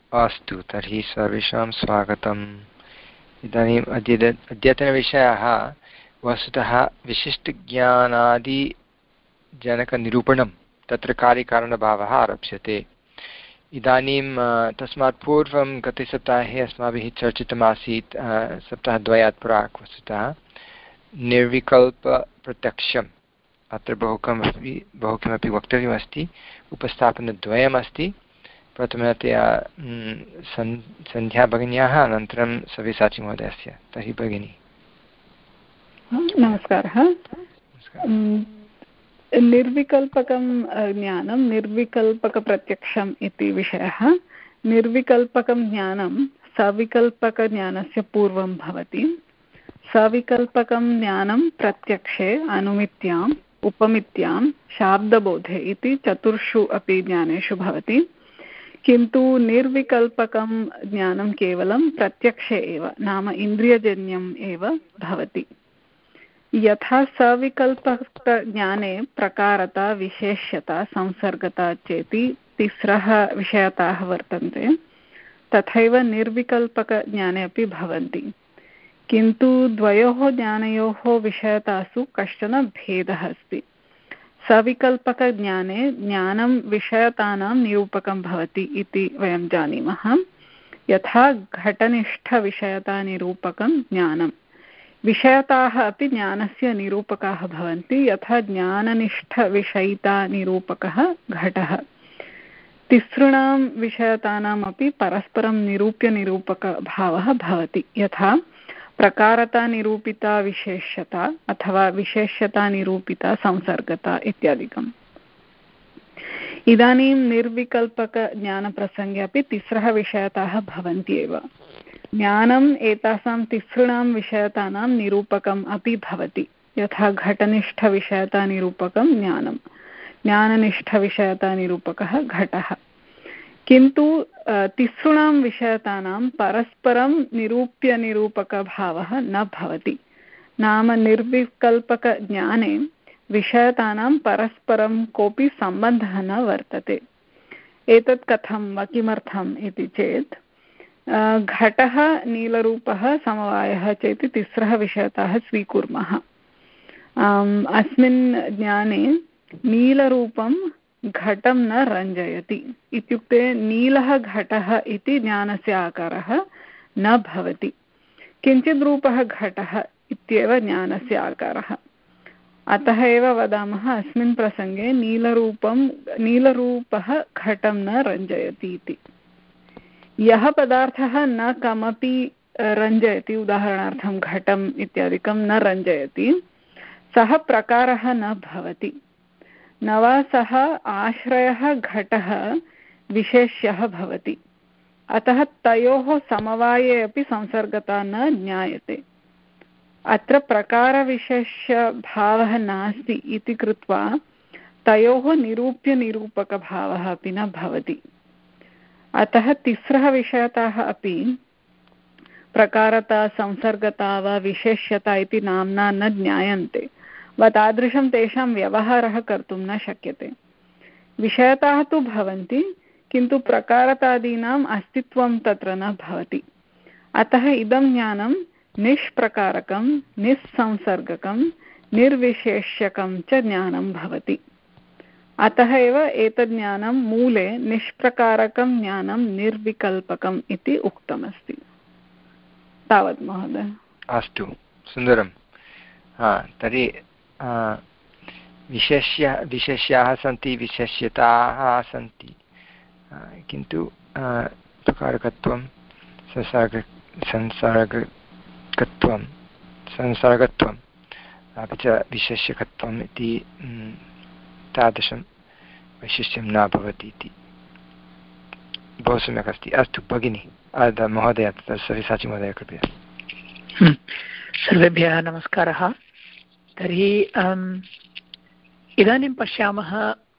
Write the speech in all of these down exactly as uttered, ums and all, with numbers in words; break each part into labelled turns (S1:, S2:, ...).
S1: अस्तु, तर्हि सर्वेषां स्वागतम्। इदानीम् अद्य अद्यतनविषयः वस्तुतः विशिष्टज्ञानादिजनकनिरूपणं, तत्र कार्यकारणभावः आरप्स्यते। इदानीं तस्मात् पूर्वं गते सप्ताहे अस्माभिः चर्चितमासीत्, सप्ताहद्वयात् प्राक् वस्तुतः निर्विकल्पप्रत्यक्षम्। अत्र बहु किमपि बहु किमपि वक्तव्यमस्ति। उपस्थापनद्वयमस्ति। प्रथमतया सन् सन्ध्या भगिन्याः, अनन्तरं सव्यसाचीमहोदयस्य। तर्हि भगिनी।
S2: नमस्कारः। निर्विकल्पकं ज्ञानं निर्विकल्पकप्रत्यक्षम् इति विषयः। निर्विकल्पकं ज्ञानं सविकल्पकज्ञानस्य पूर्वं भवति। सविकल्पकं ज्ञानं प्रत्यक्षे, अनुमित्याम्, उपमित्यां, शाब्दबोधे इति चतुर्षु अपि ज्ञानेषु भवति। किन्तु निर्विकल्पकं ज्ञानं केवलं प्रत्यक्षे एव, नाम इन्द्रियजन्यम् एव भवति। यथा सविकल्पकज्ञाने प्रकारता, विशेष्यता, संसर्गता चेति तिस्रः विषयताः वर्तन्ते, तथैव निर्विकल्पकज्ञाने अपि भवन्ति। किन्तु द्वयोः ज्ञानयोः विषयतासु कश्चन भेदः अस्ति। सविकल्पकज्ञाने ज्ञानं विषयतानां निरूपकं भवति इति वयं जानीमः। यथा घटनिष्ठविषयतानिरूपकं ज्ञानं, विषयताः अपि ज्ञानस्य निरूपकाः भवन्ति, यथा ज्ञाननिष्ठविषयितानिरूपकः घटः। तिसॄणां विषयतानामपि परस्परं निरूप्यनिरूपकभावः भवति, यथा प्रकारता निरूपिता विशेष्यता अथवा विशेष्यता निरूपिता संसर्गता इत्यादिकम्। इदानीं निर्विकल्पकज्ञानप्रसङ्गे अपि तिस्रः विषयताः भवन्ति एव। ज्ञानम् एतासां तिसॄणां विषयतानां निरूपकम् अपि भवति, यथा घटनिष्ठविषयतानिरूपकं ज्ञानं, ज्ञाननिष्ठविषयतानिरूपकः घटः। किन्तु तिसॄणां विषयतानां परस्परं निरूप्यनिरूपकभावः न भवति। नाम निर्विकल्पकज्ञाने विषयतानां परस्परं कोऽपि सम्बन्धः न वर्तते। एतत् कथं वा, किमर्थम् इति चेत्, घटः नीलरूपः समवायः चेति तिस्रः विषयताः स्वीकुर्मः। अस्मिन् ज्ञाने नीलरूपं घटं न रञ्जयति, इत्युक्ते नीलः घटः इति ज्ञानस्य आकारः न भवति। किञ्चित् रूपः घटः इत्येव ज्ञानस्य आकारः। अतः एव वदामः अस्मिन् प्रसङ्गे नीलरूपं नीलरूपः घटं न रञ्जयति इति। यः पदार्थः न कमपि रञ्जयति, उदाहरणार्थं घटम् इत्यादिकं न रञ्जयति, सः प्रकारः न भवति। न वा सः आश्रयः घटः विशेष्यः भवति। अतः तयोः समवाये अपि संसर्गता न ज्ञायते। अत्र प्रकारविशेष्यभावः नास्ति इति कृत्वा तयोः निरूप्यनिरूपकभावः अपि न भवति। अतः तिस्रः विषयताः अपि प्रकारता, संसर्गता वा विशेष्यता इति नाम्ना न ज्ञायन्ते, वा तादृशं तेषां व्यवहारः कर्तुं न शक्यते। विषयताः तु भवन्ति, किन्तु प्रकारतादीनाम् अस्तित्वं तत्र न भवति। अतः इदं ज्ञानं निष्प्रकारकं, निस्संसर्गकं, निर्विशेष्यकं च ज्ञानं भवति। अतः एव एतद् ज्ञानं मूले निष्प्रकारकं ज्ञानं निर्विकल्पकम् इति उक्तमस्ति। तावत् महोदय।
S1: अस्तु, सुन्दरं। हा, तर्हि विशेष्य विशेष्याः सन्ति, विशेष्यताः सन्ति, किन्तु प्रकारकत्वं, संसर्ग संसर्गकत्वं संसर्गत्वम् अपि च विशेष्यकत्वम् इति तादृशं वैशिष्ट्यं न भवति इति बहु सम्यक् अस्ति। अस्तु भगिनी, महोदय, सव्यसाची महोदय, कृपया।
S3: सर्वेभ्यः नमस्कारः। तर्हि इदानीं पश्यामः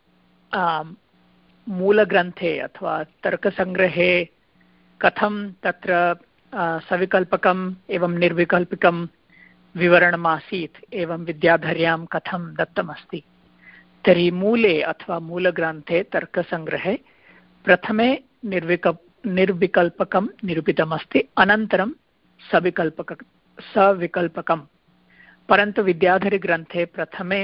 S3: मूलग्रन्थे अथवा तर्कसङ्ग्रहे कथं तत्र सविकल्पकम् एवं निर्विकल्पकं विवरणमासीत्, एवं विद्याधर्यां कथं दत्तमस्ति। तर्हि मूले अथवा मूलग्रन्थे तर्कसङ्ग्रहे प्रथमे निर्विक निर्विकल्पकं निरूपितमस्ति, अनन्तरं सविकल्पक सविकल्पकं। परन्तु विद्याधरीग्रन्थे प्रथमे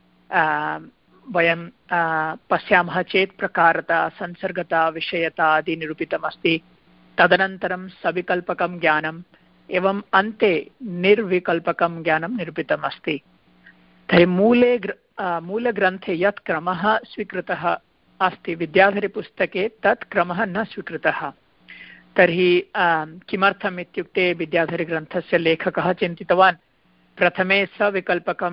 S3: वयं पश्यामः चेत् प्रकारता, संसर्गता, विषयता आदि निरूपितमस्ति। तदनन्तरं सविकल्पकं ज्ञानम्, एवम् अन्ते निर्विकल्पकं ज्ञानं निरूपितमस्ति। तर्हि मूले मूलग्रन्थे यत् क्रमः स्वीकृतः अस्ति विद्याधरीपुस्तके तत् क्रमः न स्वीकृतः। तर्हि किमर्थम् इत्युक्ते विद्याधरीग्रन्थस्य लेखकः चिन्तितवान् प्रथमे सविकल्पकं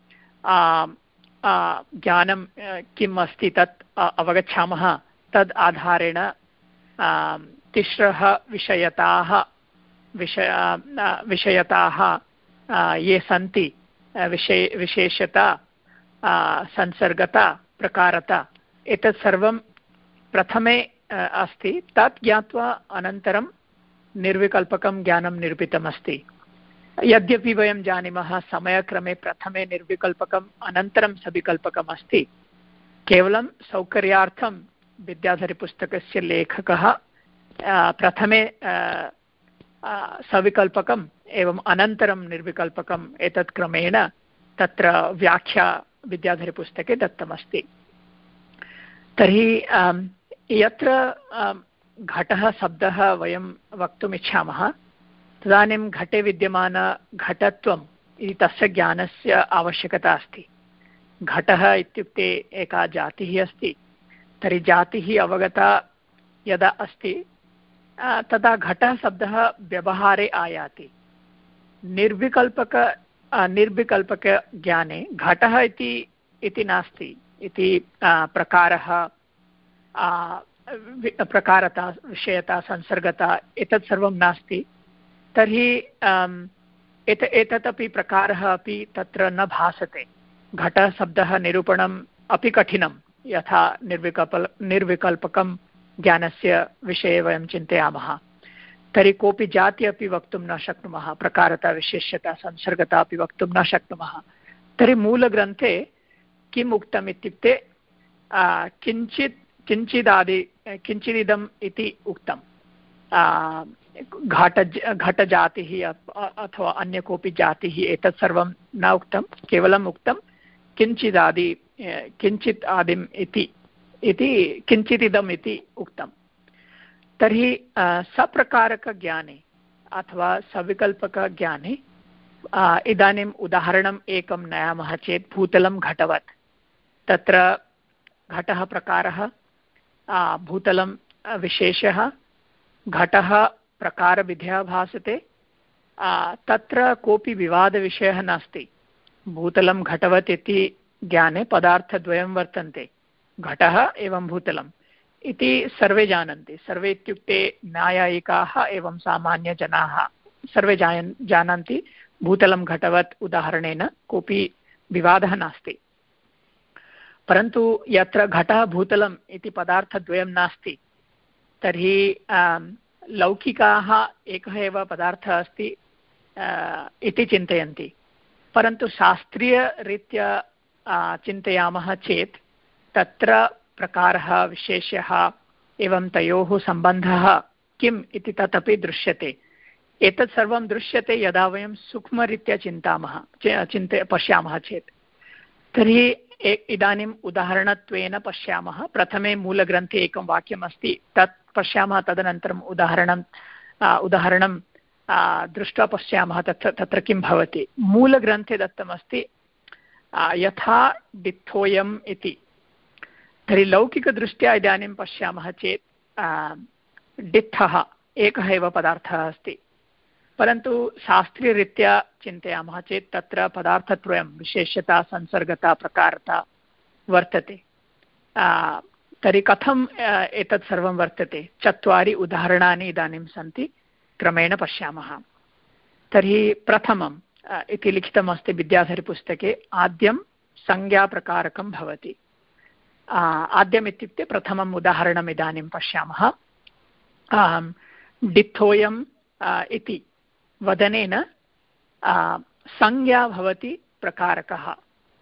S3: ज्ञानं किम् अस्ति तत् अवगच्छामः, तद् आधारेण तिस्रः विषयताः विषय विषयताः ये सन्ति, विशे विशेषता, संसर्गता, प्रकारता, एतत् सर्वं प्रथमे अस्ति। तत् ज्ञात्वा अनन्तरं निर्विकल्पकं ज्ञानं निरूपितमस्ति। यद्यपि वयं जानीमः समयक्रमे प्रथमे निर्विकल्पकम् अनन्तरं सविकल्पकम् अस्ति, केवलं सौकर्यार्थं विद्याधरीपुस्तकस्य लेखकः प्रथमे सविकल्पकम् एवम् अनन्तरं निर्विकल्पकम् एतत् क्रमेण तत्र व्याख्या विद्याधरीपुस्तके दत्तमस्ति। तर्हि यत्र घटः शब्दः वयं वक्तुम् इच्छामः तदानीं घटे विद्यमान घटत्वम् इति तस्य ज्ञानस्य आवश्यकता अस्ति। घटः इत्युक्ते एका जातिः अस्ति, तर्हि जातिः अवगता यदा अस्ति तदा घटः शब्दः व्यवहारे आयाति। निर्विकल्पक निर्विकल्पकज्ञाने घटः इति इति नास्ति, इति प्रकारः, प्रकारता, विषयता, संसर्गता एतत् सर्वं नास्ति। तर्हि एत एतत् अपि प्रकारः अपि तत्र न भासते। घटः शब्दः निरूपणम् अपि कठिनं, यथा निर्विकल्प निर्विकल्पकं ज्ञानस्य विषये वयं चिन्तयामः। तर्हि कोऽपि जाति अपि वक्तुं न शक्नुमः, प्रकारता, विशेष्यता, संसर्गता अपि वक्तुं न शक्नुमः। तर्हि मूलग्रन्थे किम् उक्तम् इत्युक्ते किञ्चित् किञ्चिदादि किञ्चिदिदम् इति उक्तं। घट घटजातिः अथवा अन्य कोऽपि जातिः एतत् सर्वं न उक्तं, केवलम् उक्तं किञ्चिदादि किञ्चित् आदिम् इति इति किञ्चिदिदम् इति उक्तं। तर्हि सप्रकारकज्ञाने अथवा सविकल्पकज्ञाने इदानीम् उदाहरणम् एकं नयामः चेत् भूतलं घटवत्। तत्र घटः प्रकारः, भूतलं विशेषः, घटः प्रकारविधया भासते। तत्र कोऽपि विवादविषयः नास्ति। भूतलं घटवत् इति ज्ञाने पदार्थद्वयं वर्तन्ते, घटः एवं भूतलम् इति सर्वे जानन्ति। सर्वे इत्युक्ते न्यायायिकाः एवं सामान्यजनाः सर्वे जान जानन्ति भूतलं घटवत् उदाहरणेन कोऽपि विवादः नास्ति। परन्तु यत्र घटः भूतलम् इति पदार्थद्वयं नास्ति तर्हि लौकिकाः एकः एव पदार्थः अस्ति इति चिन्तयन्ति। परन्तु शास्त्रीयरीत्या चिन्तयामः चेत् तत्र प्रकारः, विशेषः एवं तयोः सम्बन्धः किम् इति तदपि दृश्यते। एतत् सर्वं दृश्यते यदा वयं सूक्ष्मरीत्या चिन्तामः चिन्त पश्यामः चेत्। तर्हि इदानीम् उदाहरणत्वेन पश्यामः। प्रथमे मूलग्रन्थे एकं वाक्यमस्ति, तत् पश्यामः, तदनन्तरम् उदाहरणम् उदाहरणं दृष्ट्वा पश्यामः तत्र तत्र किं भवति। मूलग्रन्थे दत्तमस्ति यथा डित्थोयम् इति। तर्हि लौकिकदृष्ट्या इदानीं पश्यामः चेत् डित्थः एकः एव पदार्थः अस्ति, परन्तु शास्त्रीयरीत्या चिन्तयामः चेत् तत्र पदार्थत्रयं, विशेषता, संसर्गता, प्रकारता वर्तते। तर्हि कथम् एतत् सर्वं वर्तते? चत्वारि उदाहरणानि इदानीं सन्ति, क्रमेण पश्यामः। तर्हि प्रथमम् इति लिखितमस्ति विद्याधरीपुस्तके, आद्यं संज्ञाप्रकारकं भवति। आद्यम् इत्युक्ते प्रथमम् उदाहरणम् इदानीं पश्यामः। डित्थोयम् इति वदनेन संज्ञा भवति प्रकारकः,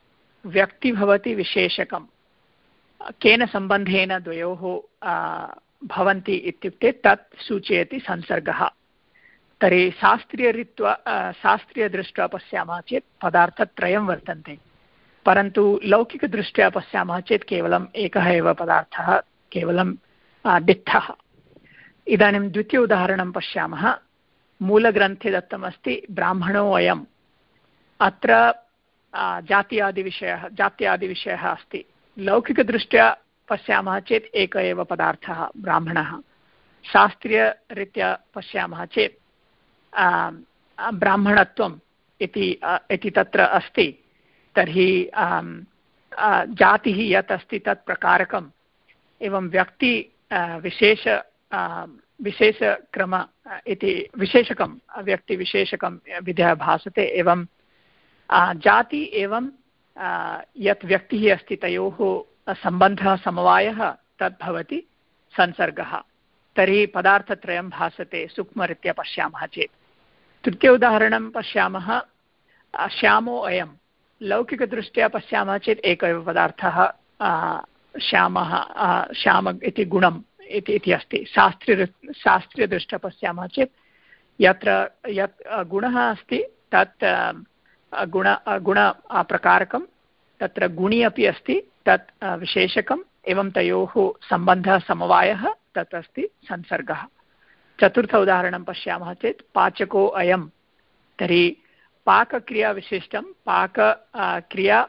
S3: व्यक्ति भवति विशेषकं। केन सम्बन्धेन द्वयोः भवन्ति इत्युक्ते तत् सूचयति संसर्गः। तर्हि शास्त्रीयरीत्या शास्त्रीयदृष्ट्या पश्यामः चेत् पदार्थत्रयं वर्तन्ते, परन्तु लौकिकदृष्ट्या पश्यामः चेत् केवलम् एकः एव पदार्थः, केवलं डित्थः। इदानीं द्वितीय उदाहरणं पश्यामः। मूलग्रन्थे दत्तमस्ति ब्राह्मणो अयम्। अत्र जात्यादिविषयः जात्यादिविषयः अस्ति। लौकिकदृष्ट्या पश्यामः चेत् एक एव पदार्थः ब्राह्मणः। शास्त्रीयरीत्या पश्यामः चेत् ब्राह्मणत्वम् इति इति तत्र अस्ति। तर्हि जातिः यत् अस्ति तत् प्रकारकम्, एवं व्यक्ति विशेष विशेषक्रम इति विशेषकं व्यक्तिविशेषकं विधः भासते। एवं जाति एवं यत् व्यक्तिः अस्ति तयोः सम्बन्धः समवायः तद् भवति संसर्गः। तर्हि पदार्थत्रयं भासते सूक्ष्मरीत्या पश्यामः चेत्। तृतीय उदाहरणं पश्यामः। श्यामो अयं। लौकिकदृष्ट्या पश्यामः चेत् एक एव पदार्थः श्यामः श्याम इति गुणम् इति इति अस्ति। शास्त्रीय शास्त्रीयदृष्ट्या पश्यामः चेत् यत्र यत् गुणः अस्ति तत् गुण गुण प्रकारकं, तत्र गुणि अपि अस्ति तत् विशेषकम्, एवं तयोः सम्बन्धः समवायः तत् अस्ति संसर्गः। चतुर्थ उदाहरणं पश्यामः चेत् पाचको अयं। तर्हि पाकक्रियाविशिष्टं पाक क्रिया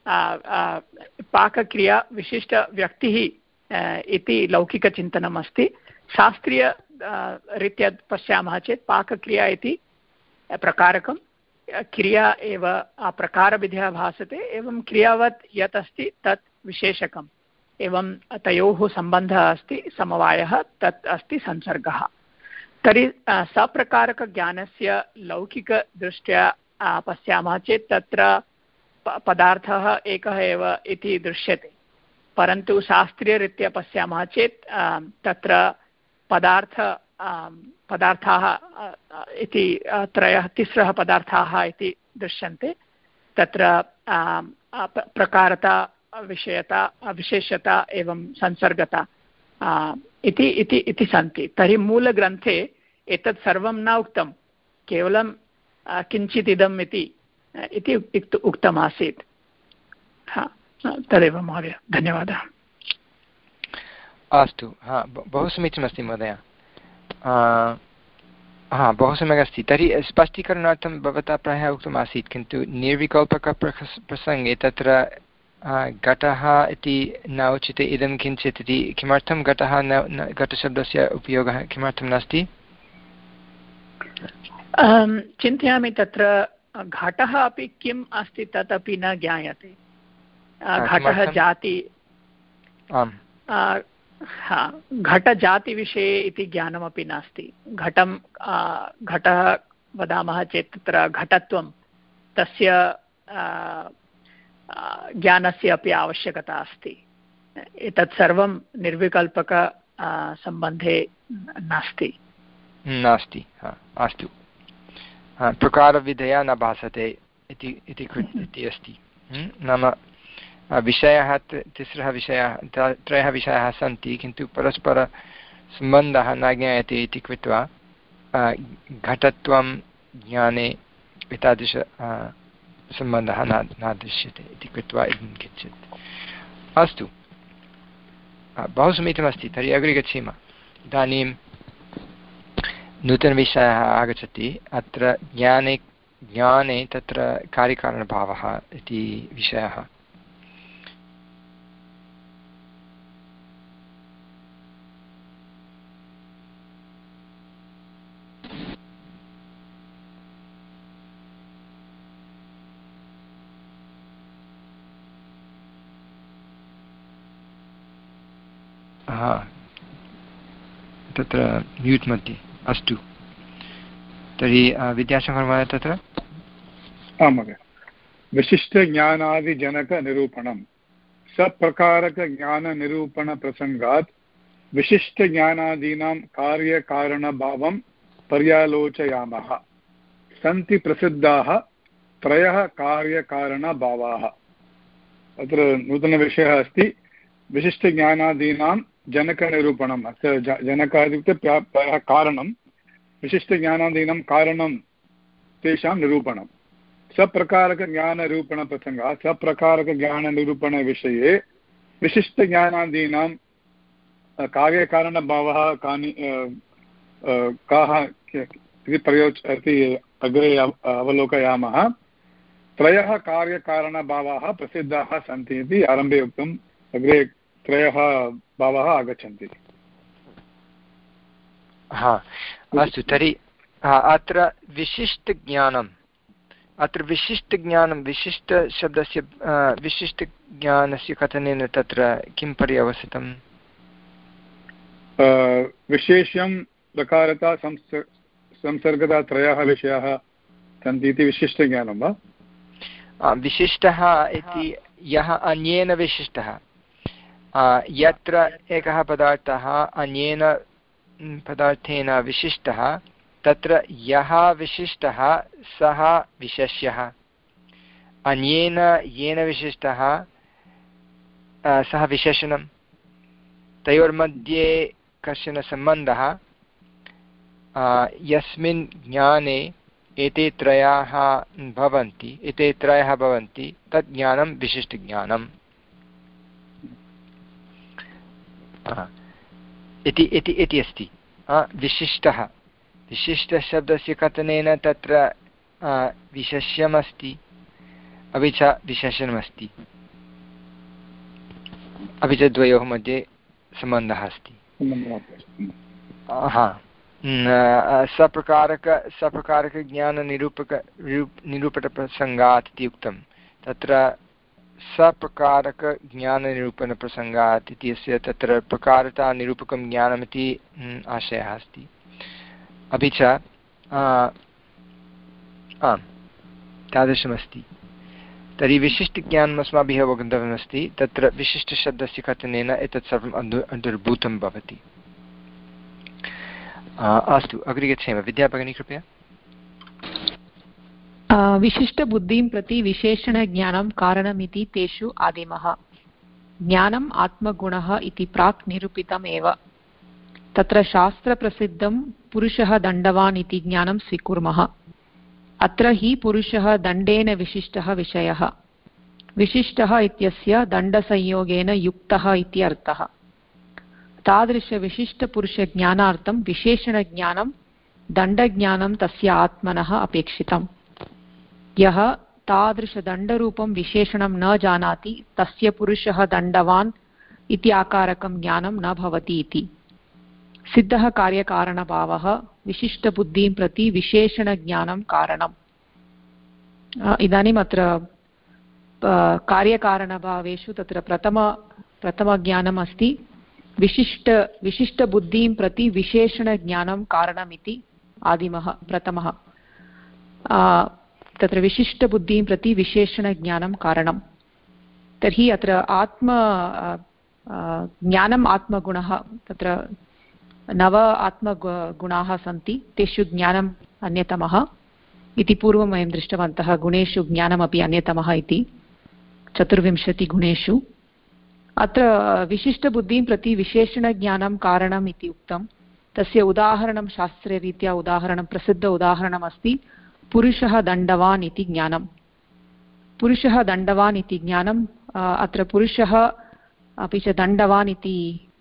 S3: पाकक्रियाविशिष्टव्यक्तिः इति लौकिकचिन्तनम् अस्ति। शास्त्रीय रीत्या पश्यामः चेत् पाकक्रिया इति प्रकारकं, क्रिया एव प्रकारविधः भासते, एवं क्रियावत् यत् अस्ति तत् विशेषकम्, एवं तयोः सम्बन्धः अस्ति समवायः तत् अस्ति संसर्गः। तर्हि सप्रकारकज्ञानस्य लौकिकदृष्ट्या पश्यामः चेत् तत्र पदार्थः एकः एव इति दृश्यते, परन्तु शास्त्रीयरीत्या पश्यामः चेत् तत्र पदार्थ पदार्थाः इति त्रयः तिस्रः पदार्थाः इति दृश्यन्ते। तत्र प्रकारता, विषयता, विशेषता एवं संसर्गता इति इति इति सन्ति। तर्हि मूलग्रन्थे एतत् सर्वं न उक्तं, केवलं किञ्चित् इदम् इति इति उक्तमासीत्। हा, तदेव महोदय, धन्यवादः।
S1: अस्तु, हा, बहु समीचीनमस्ति महोदय। हा, बहु सम्यक् अस्ति। तर्हि स्पष्टीकरणार्थं भवता प्रायः उक्तमासीत्, किन्तु निर्विकल्पकप्रसङ्गे तत्र घटः इति न उच्यते, इदं किञ्चित् इति। किमर्थं घटः न घटशब्दस्य उपयोगः किमर्थं नास्ति?
S3: चिन्तयामि तत्र घटः अपि किम् अस्ति तदपि न ज्ञायते। घटः जाति, हा, घटजातिविषये इति ज्ञानमपि नास्ति। घटं घटः वदामः चेत् तत्र घटत्वं तस्य ज्ञानस्य अपि आवश्यकता अस्ति। एतत् सर्वं निर्विकल्पक सम्बन्धे नास्ति
S1: नास्ति अस्तु, प्रकारविधया न भासते इति इति अस्ति। नाम विषयः तिस्रः विषयाः त्रयः विषयाः सन्ति, किन्तु परस्परसम्बन्धः न ज्ञायते इति कृत्वा घटत्वं ज्ञाने एतादृश सम्बन्धः न न दृश्यते इति कृत्वा इदं किञ्चित्। अस्तु, बहु समीचीनमस्ति। तर्हि अग्रे गच्छेम। इदानीं नूतनविषयः आगच्छति। अत्र ज्ञाने ज्ञाने तत्र कार्यकारणभावः इति विषयः। हा, तत्र म्यूट् मध्ये। अस्तु, तर्हि विद्याशङ्करमहोदय तत्र।
S4: आं महोदय। विशिष्टज्ञानादिजनकनिरूपणं सप्रकारकज्ञाननिरूपणप्रसङ्गात् विशिष्टज्ञानादीनां कार्यकारणभावं पर्यालोचयामः। सन्ति प्रसिद्धाः त्रयः कार्यकारणभावाः। अत्र नूतनविषयः अस्ति विशिष्टज्ञानादीनां जनकनिरूपणम् अस्य जनकः इत्युक्ते प्रायः कारणं विशिष्टज्ञानादीनां कारणं तेषां निरूपणं सप्रकारकज्ञाननिरूपणप्रसङ्गः सप्रकारकज्ञाननिरूपणविषये विशिष्टज्ञानादीनां कार्यकारणभावः कानि काः इति प्रयोज् इति अग्रे अवलोकयामः। त्रयः कार्यकारणभावाः प्रसिद्धाः सन्ति इति आरम्भे उक्तम्, अग्रे त्रयः भावाः आगच्छन्ति।
S1: हा अस्तु, तर्हि अत्र विशिष्टज्ञानम् अत्र विशिष्टज्ञानं विशिष्टशब्दस्य विशिष्टज्ञानस्य कथनेन तत्र किं पर्यवसितम्?
S4: विशेष्यं प्रकारता संसर्गता त्रयः विषयाः सन्ति इति विशिष्टज्ञानं वा?
S1: विशिष्टः इति यः अन्येन विशिष्टः, यत्र एकः पदार्थः अन्येन पदार्थेन विशिष्टः तत्र यः विशिष्टः सः विशेष्यः, अन्येन येन विशिष्टः सः विशेषणं। तयोर्मध्ये कश्चन सम्बन्धः यस्मिन् ज्ञाने एते त्रयाः भवन्ति एते त्रयः भवन्ति तत् ज्ञानं विशिष्टज्ञानम् इति इति इति अस्ति। विशिष्टः विशिष्टशब्दस्य कथनेन तत्र विशेष्यमस्ति अपि च विशेषणमस्ति, अपि च द्वयोः मध्ये सम्बन्धः अस्ति। हा सप्रकारक सप्रकारकज्ञाननिरूपक निरूपणप्रसङ्गात् इति उक्तं, तत्र सप्रकारकज्ञाननिरूपणप्रसङ्गात् इत्यस्य तत्र प्रकारतानिरूपकं ज्ञानमिति आशयः अस्ति। अपि च आम् तादृशमस्ति। तर्हि विशिष्टज्ञानम् अस्माभिः अवगन्तव्यमस्ति। तत्र विशिष्टशब्दस्य कथनेन एतत् सर्वम् अन्तु अन्तर्भूतं भवति। अस्तु, अग्रे गच्छेम। विद्याभगिनी कृपया।
S5: विशिष्टबुद्धिं प्रति विशेषणज्ञानं कारणमिति तेषु आदिमः। ज्ञानम् आत्मगुणः इति प्राक् निरूपितम् एव। तत्र शास्त्रप्रसिद्धं पुरुषः दण्डवान् इति ज्ञानं स्वीकुर्मः। अत्र हि पुरुषः दण्डेन विशिष्टः विषयः। विशिष्टः इत्यस्य दण्डसंयोगेन युक्तः इति अर्थः। तादृशविशिष्टपुरुषज्ञानार्थं विशेषणज्ञानं दण्डज्ञानं तस्य आत्मनः अपेक्षितम्। यः तादृशदण्डरूपं विशेषणं न जानाति तस्य पुरुषः दण्डवान् इति आकारकं ज्ञानं न भवति इति। सिद्धः कार्यकारणभावः विशिष्टबुद्धिं प्रति विशेषणज्ञानं कारणम्। इदानीम् अत्र कार्यकारणभावेषु तत्र प्रथम प्रथमज्ञानम् अस्ति विशिष्ट विशिष्टबुद्धिं प्रति विशेषणज्ञानं कारणमिति आदिमः प्रथमः। तत्र विशिष्टबुद्धिं प्रति विशेषणज्ञानं कारणं। तर्हि अत्र आत्म ज्ञानम् आत्मगुणः, तत्र नव आत्मगुणाः सन्ति, तेषु ज्ञानम् अन्यतमः इति पूर्वं वयं दृष्टवन्तः। गुणेषु ज्ञानमपि अन्यतमः इति, चतुर्विंशतिगुणेषु। अत्र विशिष्टबुद्धिं प्रति विशेषणज्ञानं कारणम् इति उक्तं। तस्य उदाहरणं शास्त्ररीत्या उदाहरणं प्रसिद्ध उदाहरणमस्ति पुरुषः दण्डवान् इति ज्ञानं। पुरुषः दण्डवान् इति ज्ञानम् अत्र पुरुषः अपि च दण्डवान् इति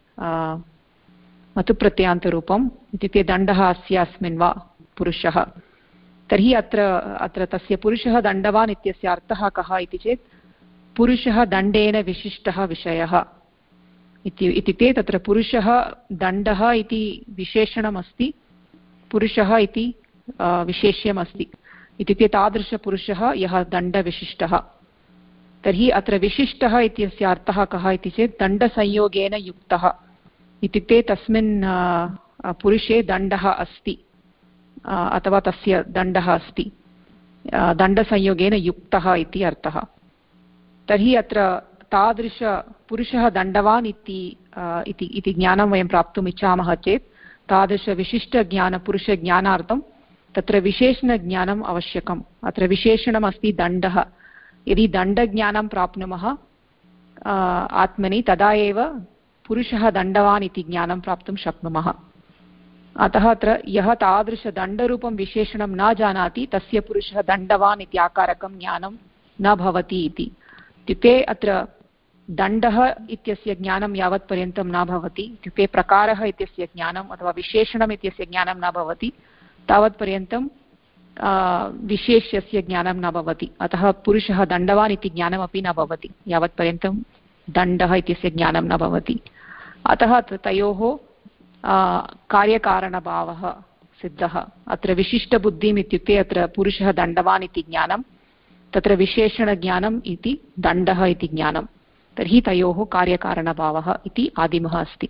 S5: मतुप्रत्ययान्तरूपम्, इत्युक्ते दण्डः अस्य अस्मिन् वा पुरुषः। तर्हि अत्र अत्र तस्य पुरुषः दण्डवान् इत्यस्य अर्थः कः इति चेत् पुरुषः दण्डेन विशिष्टः विषयः इत्युक्ते तत्र पुरुषः दण्डः इति विशेषणमस्ति, पुरुषः इति विशेष्यमस्ति, इत्युक्ते तादृशपुरुषः यः दण्डविशिष्टः। तर्हि अत्र विशिष्टः इत्यस्य अर्थः कः इति चेत् दण्डसंयोगेन युक्तः, इत्युक्ते तस्मिन् पुरुषे दण्डः अस्ति अथवा तस्य दण्डः अस्ति, दण्डसंयोगेन युक्तः इति अर्थः। तर्हि अत्र तादृशपुरुषः दण्डवान् इति इति ज्ञानं वयं प्राप्तुम् इच्छामः चेत् तादृशविशिष्टज्ञानपुरुषज्ञानार्थं तत्र विशेषणज्ञानम् आवश्यकम्। अत्र विशेषणमस्ति दण्डः। यदि दण्डज्ञानं प्राप्नुमः आत्मनि तदा एव पुरुषः दण्डवान् इति ज्ञानं प्राप्तुं शक्नुमः। अतः अत्र यः तादृशदण्डरूपं विशेषणं न जानाति तस्य पुरुषः दण्डवान् इति आकारकं ज्ञानं न भवति इति। इत्युक्ते अत्र दण्डः इत्यस्य ज्ञानं यावत्पर्यन्तं न भवति, इत्युक्ते प्रकारः इत्यस्य ज्ञानम् अथवा विशेषणम् इत्यस्य ज्ञानं न भवति तावत्पर्यन्तं विशेष्यस्य ज्ञानं न भवति। अतः पुरुषः दण्डवान् इति ज्ञानमपि न भवति यावत्पर्यन्तं दण्डः इत्यस्य ज्ञानं न भवति। अतः तयोः कार्यकारणभावः सिद्धः। अत्र विशिष्टबुद्धिम् इत्युक्ते अत्र पुरुषः दण्डवान् इति ज्ञानं, तत्र विशेषणज्ञानम् इति दण्डः इति ज्ञानं, तर्हि तयोः कार्यकारणभावः इति आदिमः अस्ति।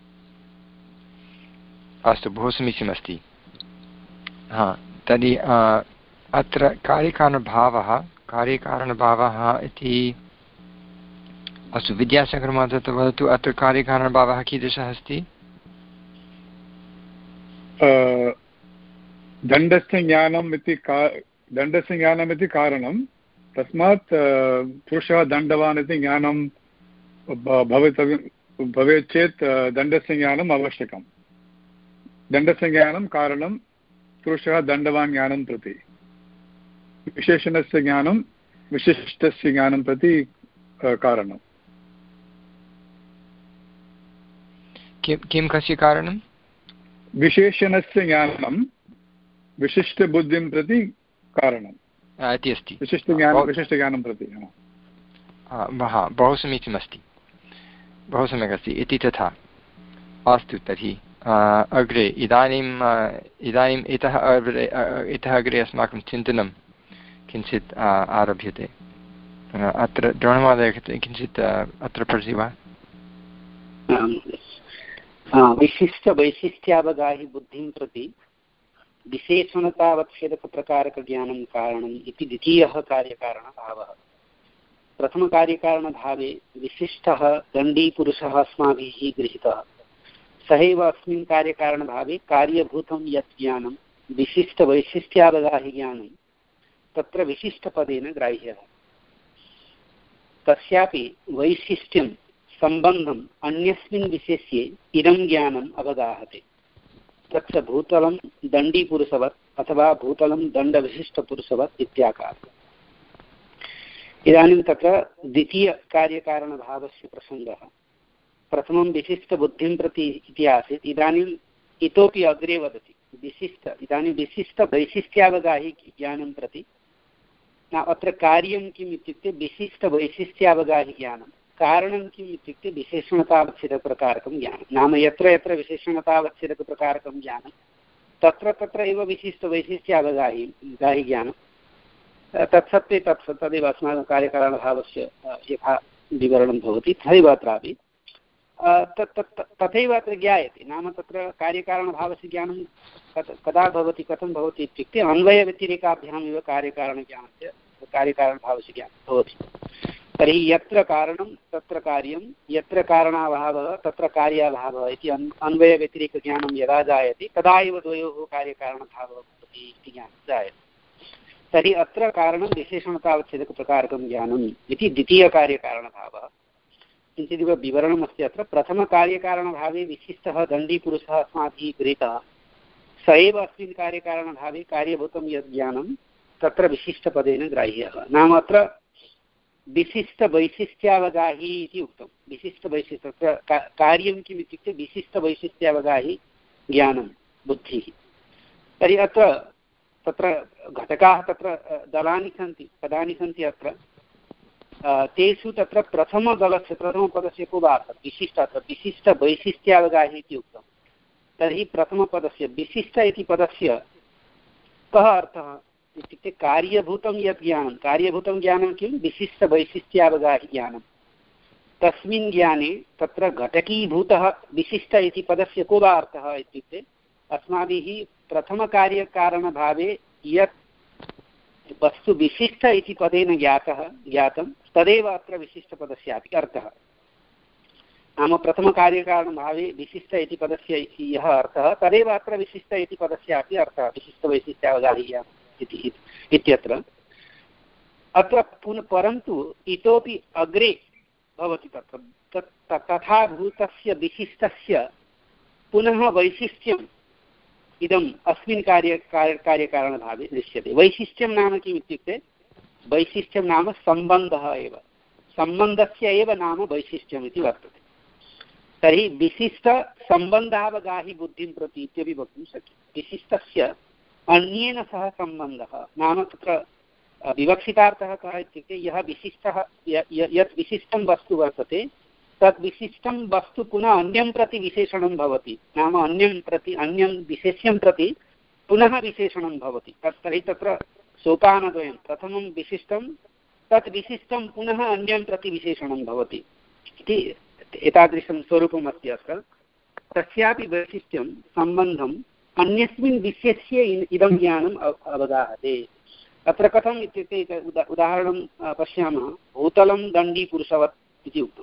S1: अस्तु, बहु समीचीनमस्ति। हा, तर्हि अत्र कार्यकारणभावः कार्यकारणभावः इति अस्तु, विद्यासागरमहोदय वदतु, अत्र कार्यकारणभावः कीदृशः अस्ति?
S4: दण्डस्य ज्ञानम् इति का दण्डस्य ज्ञानम् इति कारणं, तस्मात् पुरुषः दण्डवान् इति ज्ञानं भवितव्यं भवेत् चेत् दण्डस्य ज्ञानम् आवश्यकं। दण्डस्य ज्ञानं कारणं पुरुषः दण्डवान् ज्ञानं प्रति, विशेषणस्य ज्ञानं विशिष्टस्य ज्ञानं प्रति कारणं।
S1: किं किं कस्य कारणं?
S4: विशेषणस्य ज्ञानं विशिष्टबुद्धिं प्रति कारणम्
S1: इति अस्ति।
S4: विशिष्टज्ञानं विशिष्टज्ञानं प्रति।
S1: हा, बहु समीचीनमस्ति, बहु सम्यक् अस्ति इति तथा। अस्तु, तर्हि अग्रे इदानीम् इदानीम् इतः अग्रे इतः अग्रे अस्माकं चिन्तनं किञ्चित् आरभ्यते। अत्र द्रोणमहोदय किञ्चित् अत्र पठति वा?
S6: विशिष्टवैशिष्ट्यावगाहि बुद्धिं प्रति विशेषणतावच्छेदकप्रकारकज्ञानं कारणम् इति द्वितीयः कार्यकारणभावः। प्रथमकार्यकारणभावे विशिष्टः दण्डीपुरुषः अस्माभिः गृहीतः, सहैव अस्मिन् कार्यकारणभावे कार्यभूतं यत् ज्ञानं विशिष्टवैशिष्ट्यावगाहि ज्ञानं तत्र विशिष्टपदेन ग्राह्यः। तस्यापि वैशिष्ट्यं सम्बन्धम् अन्यस्मिन् विशेष्ये इदं ज्ञानम् अवगाहते। तत्र भूतलं दण्डीपुरुषवत् अथवा भूतलं दण्डविशिष्टपुरुषवत् इत्याकारः। इदानीं तत्र द्वितीयकार्यकारणभावस्य प्रसङ्गः। प्रथमं विशिष्टबुद्धिं प्रति इति आसीत्, इदानीम् इतोपि अग्रे वदति विशिष्ट इदानीं विशिष्टवैशिष्ट्यावगाहि ज्ञानं प्रति। न अत्र कार्यं किम् इत्युक्ते विशिष्टवैशिष्ट्यावगाहि ज्ञानं, कारणं किम् इत्युक्ते विशेषणतावच्छेदकप्रकारकं ज्ञानं। नाम यत्र यत्र विशेषणतावच्छेदकप्रकारकं ज्ञानं तत्र तत्र एव विशिष्टवैशिष्ट्यावगाहि गाहि ज्ञानं। तत्सत्त्वे तत् तदेव अस्माकं कार्यकारणभावस्य यथा विवरणं भवति तथैव अत्रापि तथैव अत्र ज्ञायते। नाम तत्र कार्यकारणभावस्य ज्ञानं कदा भवति, कथं भवति इत्युक्ते अन्वयव्यतिरेकाभ्याम् एव कार्यकारणज्ञानस्य कार्यकारणभावस्य ज्ञानं भवति। तर्हि यत्र कारणं तत्र कार्यं, यत्र कारणाभावः तत्र कार्याभावः इति अन्वयव्यतिरेकज्ञानं यदा जायते तदा एव द्वयोः कार्यकारणभावः भवति इति ज्ञानं जायते। तर्हि अत्र कारणं विशेषणतावच्छेदकप्रकारकं ज्ञानम् इति द्वितीयकार्यकारणभावः। किञ्चिदिव विवरणमस्ति अत्र। प्रथमकार्यकारणभावे विशिष्टः दण्डीपुरुषः अस्माभिः गृहीतः, स एव अस्मिन् कार्यकारणभावे कार्यभूतं यद् ज्ञानं तत्र विशिष्टपदेन ग्राह्यः। नाम अत्र विशिष्टवैशिष्ट्यावगाहि इति उक्तं। विशिष्टवैशिष्ट्य तत्र कार्यं किम् इत्युक्ते विशिष्टवैशिष्ट्यावगाहि ज्ञानं बुद्धिः। तर्हि अत्र तत्र घटकाः तत्र दलानि सन्ति, पदानि सन्ति अत्र। तेषु तत्र प्रथमदलस्य प्रथमपदस्य को अर्थः विशिष्ट, अत्र विशिष्टवैशिष्ट्यावगाहि इति उक्तं। तर्हि प्रथमपदस्य विशिष्ट इति पदस्य कः अर्थः इत्युक्ते कार्यभूतं यत् ज्ञानं, कार्यभूतं ज्ञानं किं विशिष्टवैशिष्ट्यावगाहि ज्ञानं। तस्मिन् ज्ञाने तत्र घटकीभूतः विशिष्ट इति पदस्य को वा अर्थः इत्युक्ते अस्माभिः प्रथमकार्यकारणभावे यत् वस्तु विशिष्ट इति पदेन ज्ञातः ज्ञातं तदेव अत्र विशिष्टपदस्यापि अर्थः। नाम प्रथमकार्यकारणभावे विशिष्ट इति पदस्य यः अर्थः तदेव अत्र विशिष्ट इति पदस्यापि अर्थः विशिष्टवैशिष्ट्यावगाहि इति इत्यत्र। अत्र पुनः परन्तु इतोपि अग्रे भवति तत्र तथा भूतस्य विशिष्टस्य पुनः वैशिष्ट्यम् इदम् अस्मिन् कार्य कार्यकारणभावे दृश्यते। वैशिष्ट्यं नाम किम् इत्युक्ते वैशिष्ट्यं नाम सम्बन्धः एव, सम्बन्धस्य एव नाम वैशिष्ट्यम् इति वर्तते। तर्हि विशिष्टसम्बन्धावगाहि बुद्धिं प्रति इत्यपि वक्तुं शक्यते। विशिष्टस्य अन्येन सह सम्बन्धः नाम तत्र विवक्षितार्थः कः इत्युक्ते यः विशिष्टः यत् विशिष्टं वस्तु वर्तते तत् विशिष्टं वस्तु पुनः अन्यं प्रति विशेषणं भवति, नाम अन्यं प्रति अन्यं विशेष्यं प्रति पुनः विशेषणं भवति। तत् तर्हि तत्र सोपानद्वयं, प्रथमं विशिष्टं, तत् विशिष्टं पुनः अन्यं प्रति विशेषणं भवति इति एतादृशं स्वरूपम् अस्ति अत्र। तस्यापि वैशिष्ट्यं सम्बन्धम् अन्यस्मिन् विशेष्ये इदं ज्ञानम् अवगाहते। अत्र कथम् इत्युक्ते उदा उदाहरणं पश्यामः, भूतलं दण्डीपुरुषवत् इति उक्तम्।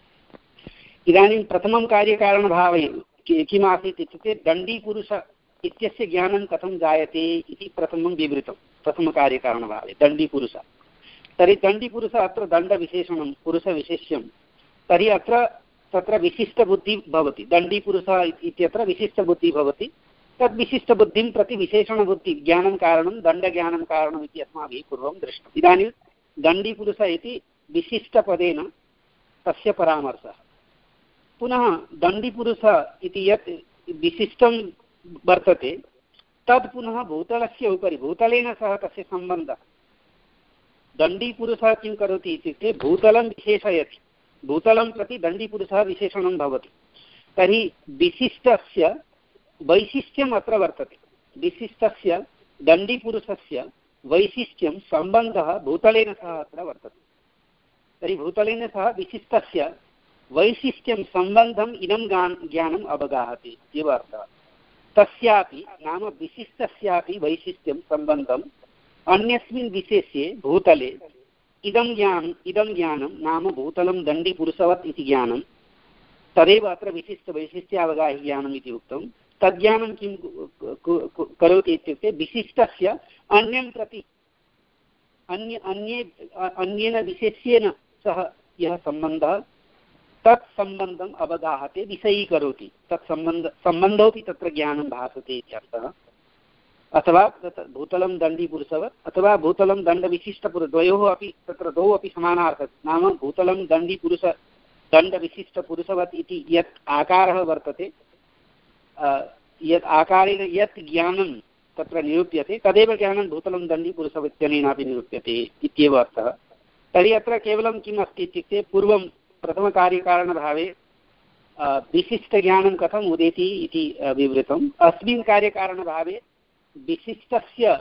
S6: इदानीं प्रथमं कार्यकारणभावे किमासीत् इत्युक्ते दण्डीपुरुष इत्यस्य ज्ञानं कथं जायते इति प्रथमं विवृतं प्रथमकार्यकारणभावे दण्डीपुरुष। तर्हि दण्डीपुरुष अत्र दण्डविशेषणं पुरुषविशेष्यं, तर्हि अत्र तत्र विशिष्टबुद्धिः भवति। दण्डीपुरुषः इत्यत्र विशिष्टबुद्धिः भवति, तद् विशिष्टबुद्धिं प्रति विशेषणबुद्धिः ज्ञानं कारणं दण्डज्ञानं कारणम् इति अस्माभिः पूर्वं दृष्टम्। इदानीं दण्डीपुरुष इति विशिष्टपदेन तस्य परामर्शः। पुनः दण्डीपुरुष इति यत् विशिष्टं वर्तते तद् पुनः भूतलस्य उपरि भूतलेन सह तस्य सम्बन्धः। दण्डीपुरुषः किं करोति इत्युक्ते भूतलं विशेषयति, भूतलं प्रति दण्डीपुरुषः विशेषणं भवति। तर्हि विशिष्टस्य वैशिष्ट्यम् अत्र वर्तते, विशिष्टस्य दण्डीपुरुषस्य वैशिष्ट्यं सम्बन्धः भूतलेन सह अत्र वर्तते। तर्हि भूतलेन सह विशिष्टस्य वैशिष्ट्यं सम्बन्धम् इदं ज्ञानम् अवगाहति इत्येव अर्थः। तस्यापि नाम विशिष्टस्यापि वैशिष्ट्यं सम्बन्धम् अन्यस्मिन् विशेष्ये भूतले इदं ज्ञानम् इदं ज्ञानं नाम भूतलं दण्डीपुरुषवत् इति ज्ञानं, तदेव अत्र विशिष्टवैशिष्ट्यावगाहि ज्ञानम् इति उक्तं। तज्ज्ञानं किं करोति इत्युक्ते विशिष्टस्य अन्यं प्रति अन्य अन्ये अन्येन विशेष्येन सह यः सम्बन्धः तत् सम्बन्धम् अवगाहते, विषयीकरोति। तत् सम्बन्ध सम्बन्धोऽपि तत्र ज्ञानं भासते इत्यर्थः। अथवा भूतलं दण्डीपुरुषवत् अथवा भूतलं दण्डविशिष्टपुरुष, द्वयोः अपि तत्र द्वौ अपि समानार्थः। नाम भूतलं दण्डीपुरुष दण्डविशिष्टपुरुषवत् इति यत् आकारः वर्तते, यत् आकारेण यत् ज्ञानं तत्र निरूप्यते तदेव ज्ञानं भूतलं दण्डीपुरुषवत्यनेनापि निरूप्यते इत्येव अर्थः। तर्हि अत्र केवलं किम् अस्ति इत्युक्ते पूर्वं प्रथमकार्यकारणभावे विशिष्टज्ञानं कथम् उदेति इति विवृतम्। अस्मिन् कार्यकारणभावे विशिष्टस्य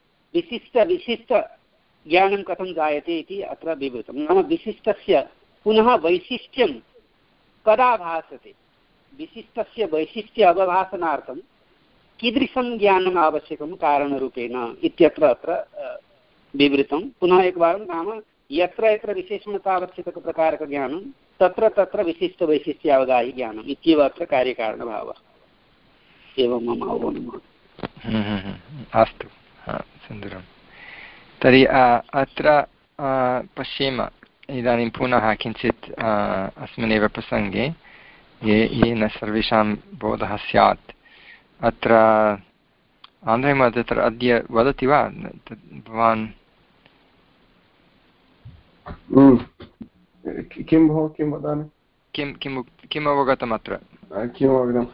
S6: विशिष्टविशिष्टज्ञानं कथं जायते इति अत्र विवृतं। नाम विशिष्टस्य पुनः वैशिष्ट्यं कदा भासते, विशिष्टस्य वैशिष्ट्य अवभासनार्थं कीदृशं ज्ञानम् आवश्यकं कारणरूपेण इत्यत्र अत्र विवृतं। पुनः एकवारं नाम यत्र यत्र विशेषणतावच्छेदकप्रकारकज्ञानं तत्र तत्र विशिष्टवैशिष्ट्यावगाहि ज्ञानम् इत्येव अत्र कार्यकारणभावः। एवं मम अवगमनम्।
S1: अस्तु, सुन्दरं। तर्हि अत्र पश्येम इदानीं पुनः किञ्चित् अस्मिन्नेव प्रसङ्गे ये येन सर्वेषां बोधः स्यात्। अत्र आन्ध्रे महोदय तत्र अद्य वदति वा भवान्?
S7: किं भो किं वदामि,
S1: किं किं किम् अवगतम् अत्र?
S7: किम् अवगतं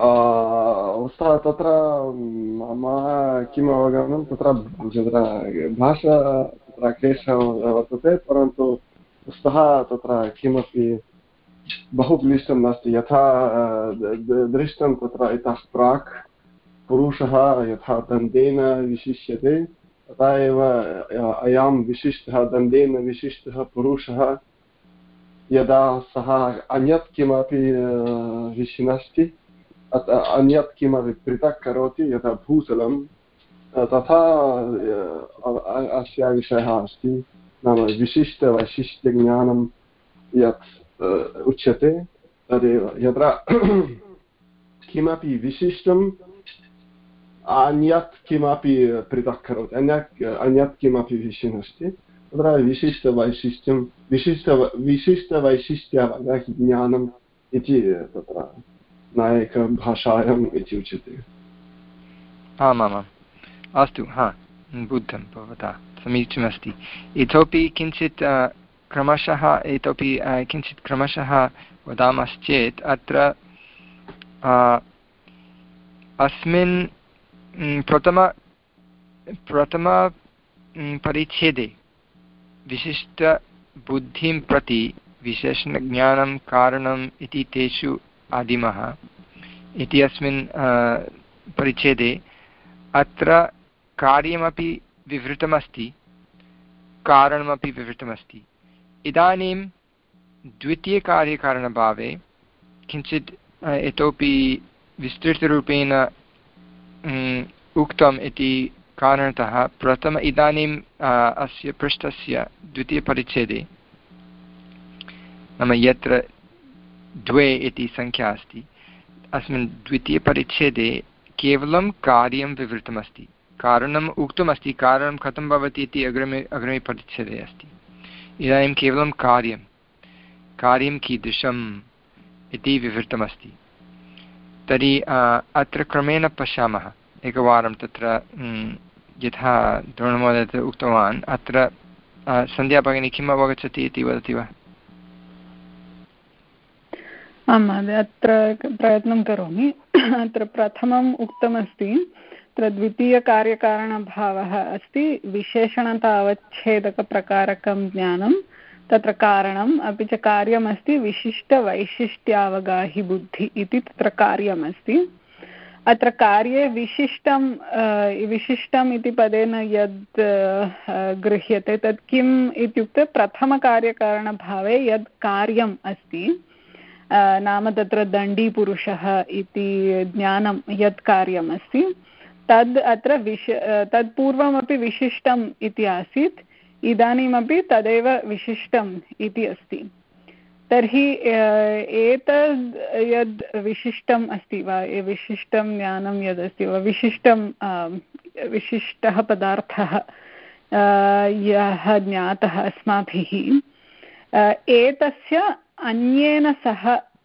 S7: तत्र मम किम् अवगमनं तत्र तत्र भाषा तत्र क्लेशः वर्तते, परन्तु सः तत्र किमपि बहु क्लिष्टं नास्ति। यथा दृष्टं तत्र इतः प्राक् पुरुषः यथा दण्डेन विशिष्यते तथा एव अयं विशिष्टः दण्डेन विशिष्टः पुरुषः यदा सः अन्यत् किमपि विशिनष्टि अन्यत् किमपि पृथक् करोति यथा भूतलं, तथा अस्य विषयः अस्ति। नाम विशिष्टवैशिष्ट्यज्ञानं यत् उच्यते तदेव यत्र किमपि विशिष्टम् अन्यत् किमपि पृथक् करोति, अन्यत् अन्यत् किमपि विशिनष्टि तत्र विशिष्टवैशिष्ट्यं विशिष्ट विशिष्टवैशिष्ट्यावगाहि ज्ञानम् इति तत्र नायकभाषायाम् इति उच्यते।
S1: आमामाम् अस्तु, हा बुद्धं भवता समीचीनमस्ति। इतोपि किञ्चित् क्रमशः इतोपि किञ्चित् क्रमशः वदामश्चेत् अत्र अस्मिन् प्रथम प्रथम परिच्छेदे विशिष्टबुद्धिं प्रति विशेषज्ञानं कारणम् इति तेषु आदिमः इति अस्मिन् परिच्छेदे अत्र कार्यमपि विवृतमस्ति, कारणमपि विवृतमस्ति। इदानीं द्वितीयकार्यकारणभावे किञ्चित् इतोपि विस्तृतरूपेण उक्तम् इति कारणतः प्रथम इदानीम् अस्य पृष्ठस्य द्वितीयपरिच्छेदे नाम यत्र द्वे इति सङ्ख्या अस्ति, अस्मिन् द्वितीयपरिच्छेदे केवलं कार्यं विवृतमस्ति, कारणम् उक्तमस्ति, कारणं कथं भवति इति अग्रिमे अग्रिमे परिच्छेदे अस्ति। इदानीं केवलं कार्यं कार्यं कीदृशम् इति विवृतमस्ति। तर्हि अत्र क्रमेण पश्यामः एकवारं तत्र यथा द्रोणमहोदयः उक्तवान् अत्र सन्ध्या भगिनी किम् अवगच्छति इति वदति वा?
S2: आं महोदय, अत्र प्रयत्नं करोमि। अत्र प्रथमम् उक्तमस्ति, अत्र द्वितीयकार्यकारणभावः अस्ति विशेषणता अवच्छेदकप्रकारकं ज्ञानं, तत्र कारणम्, अपि च कार्यमस्ति विशिष्टवैशिष्ट्यावगाहि बुद्धि इति तत्र कार्यमस्ति। अत्र कार्ये विशिष्टं विशिष्टम् इति पदेन यद् गृह्यते तत् किम् इत्युक्ते प्रथमकार्यकारणभावे यद् कार्यम् अस्ति, नाम तत्र दण्डीपुरुषः इति ज्ञानं यत् कार्यमस्ति तद् अत्र विश तत्पूर्वमपि विशिष्टम् इति आसीत्, इदानीमपि तदेव विशिष्टम् इति अस्ति। तर्हि एतद् यद् विशिष्टम् अस्ति वा, विशिष्टं ज्ञानं यदस्ति वा, विशिष्टं विशिष्टः पदार्थः यः ज्ञातः अस्माभिः, एतस्य अन्येन सह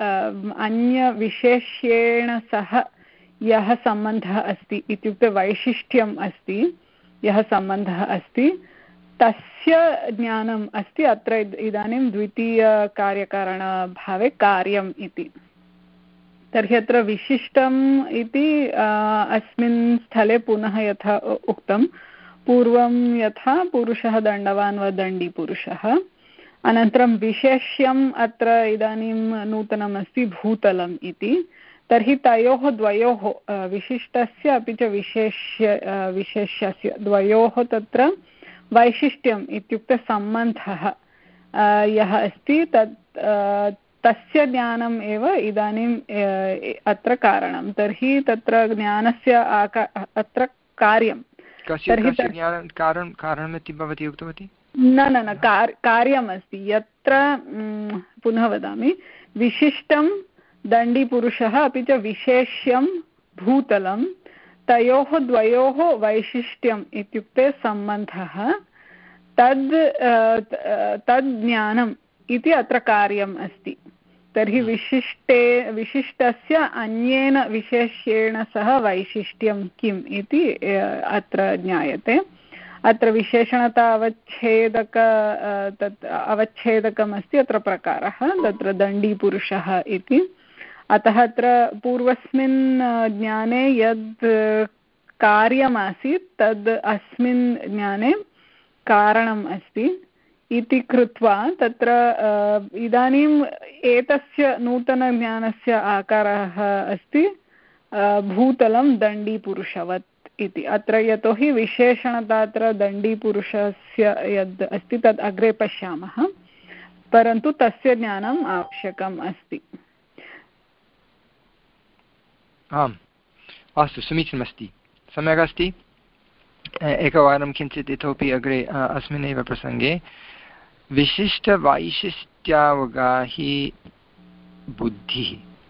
S2: अन्यविशेष्येण सह यः सम्बन्धः अस्ति इत्युक्ते वैशिष्ट्यम् अस्ति, यः सम्बन्धः अस्ति तस्य ज्ञानम् अस्ति अत्र इदानीं द्वितीयकार्यकारणभावे कार्यम् इति। तर्हि अत्र विशिष्टम् इति अस्मिन् स्थले पुनः यथा उक्तं पूर्वं यथा पुरुषः दण्डवान् वा दण्डीपुरुषः, अनन्तरं विशेष्यम् अत्र इदानीं नूतनम् अस्ति भूतलम् इति। तर्हि तयोः द्वयोः विशिष्टस्य अपि च विशेष्य विशेष्यस्य द्वयोः तत्र वैशिष्ट्यम् इत्युक्ते सम्बन्धः यः अस्ति तत् तस्य ज्ञानम् एव इदानीम् अत्र कारणं। तर्हि तत्र ज्ञानस्य आका अत्र कार्यं। तर्हि
S1: कारणम् इति भवती उक्तवती?
S2: न न न कार्यमस्ति यत्र पुनः वदामि, विशिष्टं दण्डीपुरुषः अपि च विशेष्यं भूतलं, तयोः द्वयोः वैशिष्ट्यम् इत्युक्ते सम्बन्धः, तद् तद् ज्ञानम् इति अत्र कार्यम् अस्ति। तर्हि विशिष्टे विशिष्टस्य अन्येन विशेष्येण सह वैशिष्ट्यं किम् इति अत्र ज्ञायते। अत्र विशेषणता अवच्छेदक तत् अवच्छेदकमस्ति अत्र प्रकारः, तत्र दण्डीपुरुषः इति। अतः अत्र पूर्वस्मिन् ज्ञाने यद् कार्यमासीत् तद् अस्मिन् ज्ञाने कारणम् अस्ति इति कृत्वा तत्र इदानीम् एतस्य नूतनज्ञानस्य आकारः अस्ति भूतलं दण्डीपुरुषवत् इति। अत्र यतोहि विशेषणता अत्र दण्डीपुरुषस्य यद् अस्ति तद् अग्रे पश्यामः, परन्तु तस्य ज्ञानम् आवश्यकम् अस्ति।
S1: आम्, अस्तु, समीचीनमस्ति, सम्यक् अस्ति। एकवारं किञ्चित् इतोपि अग्रे अस्मिन्नेव प्रसङ्गे विशिष्टवैशिष्ट्यावगाहि बुद्धिः।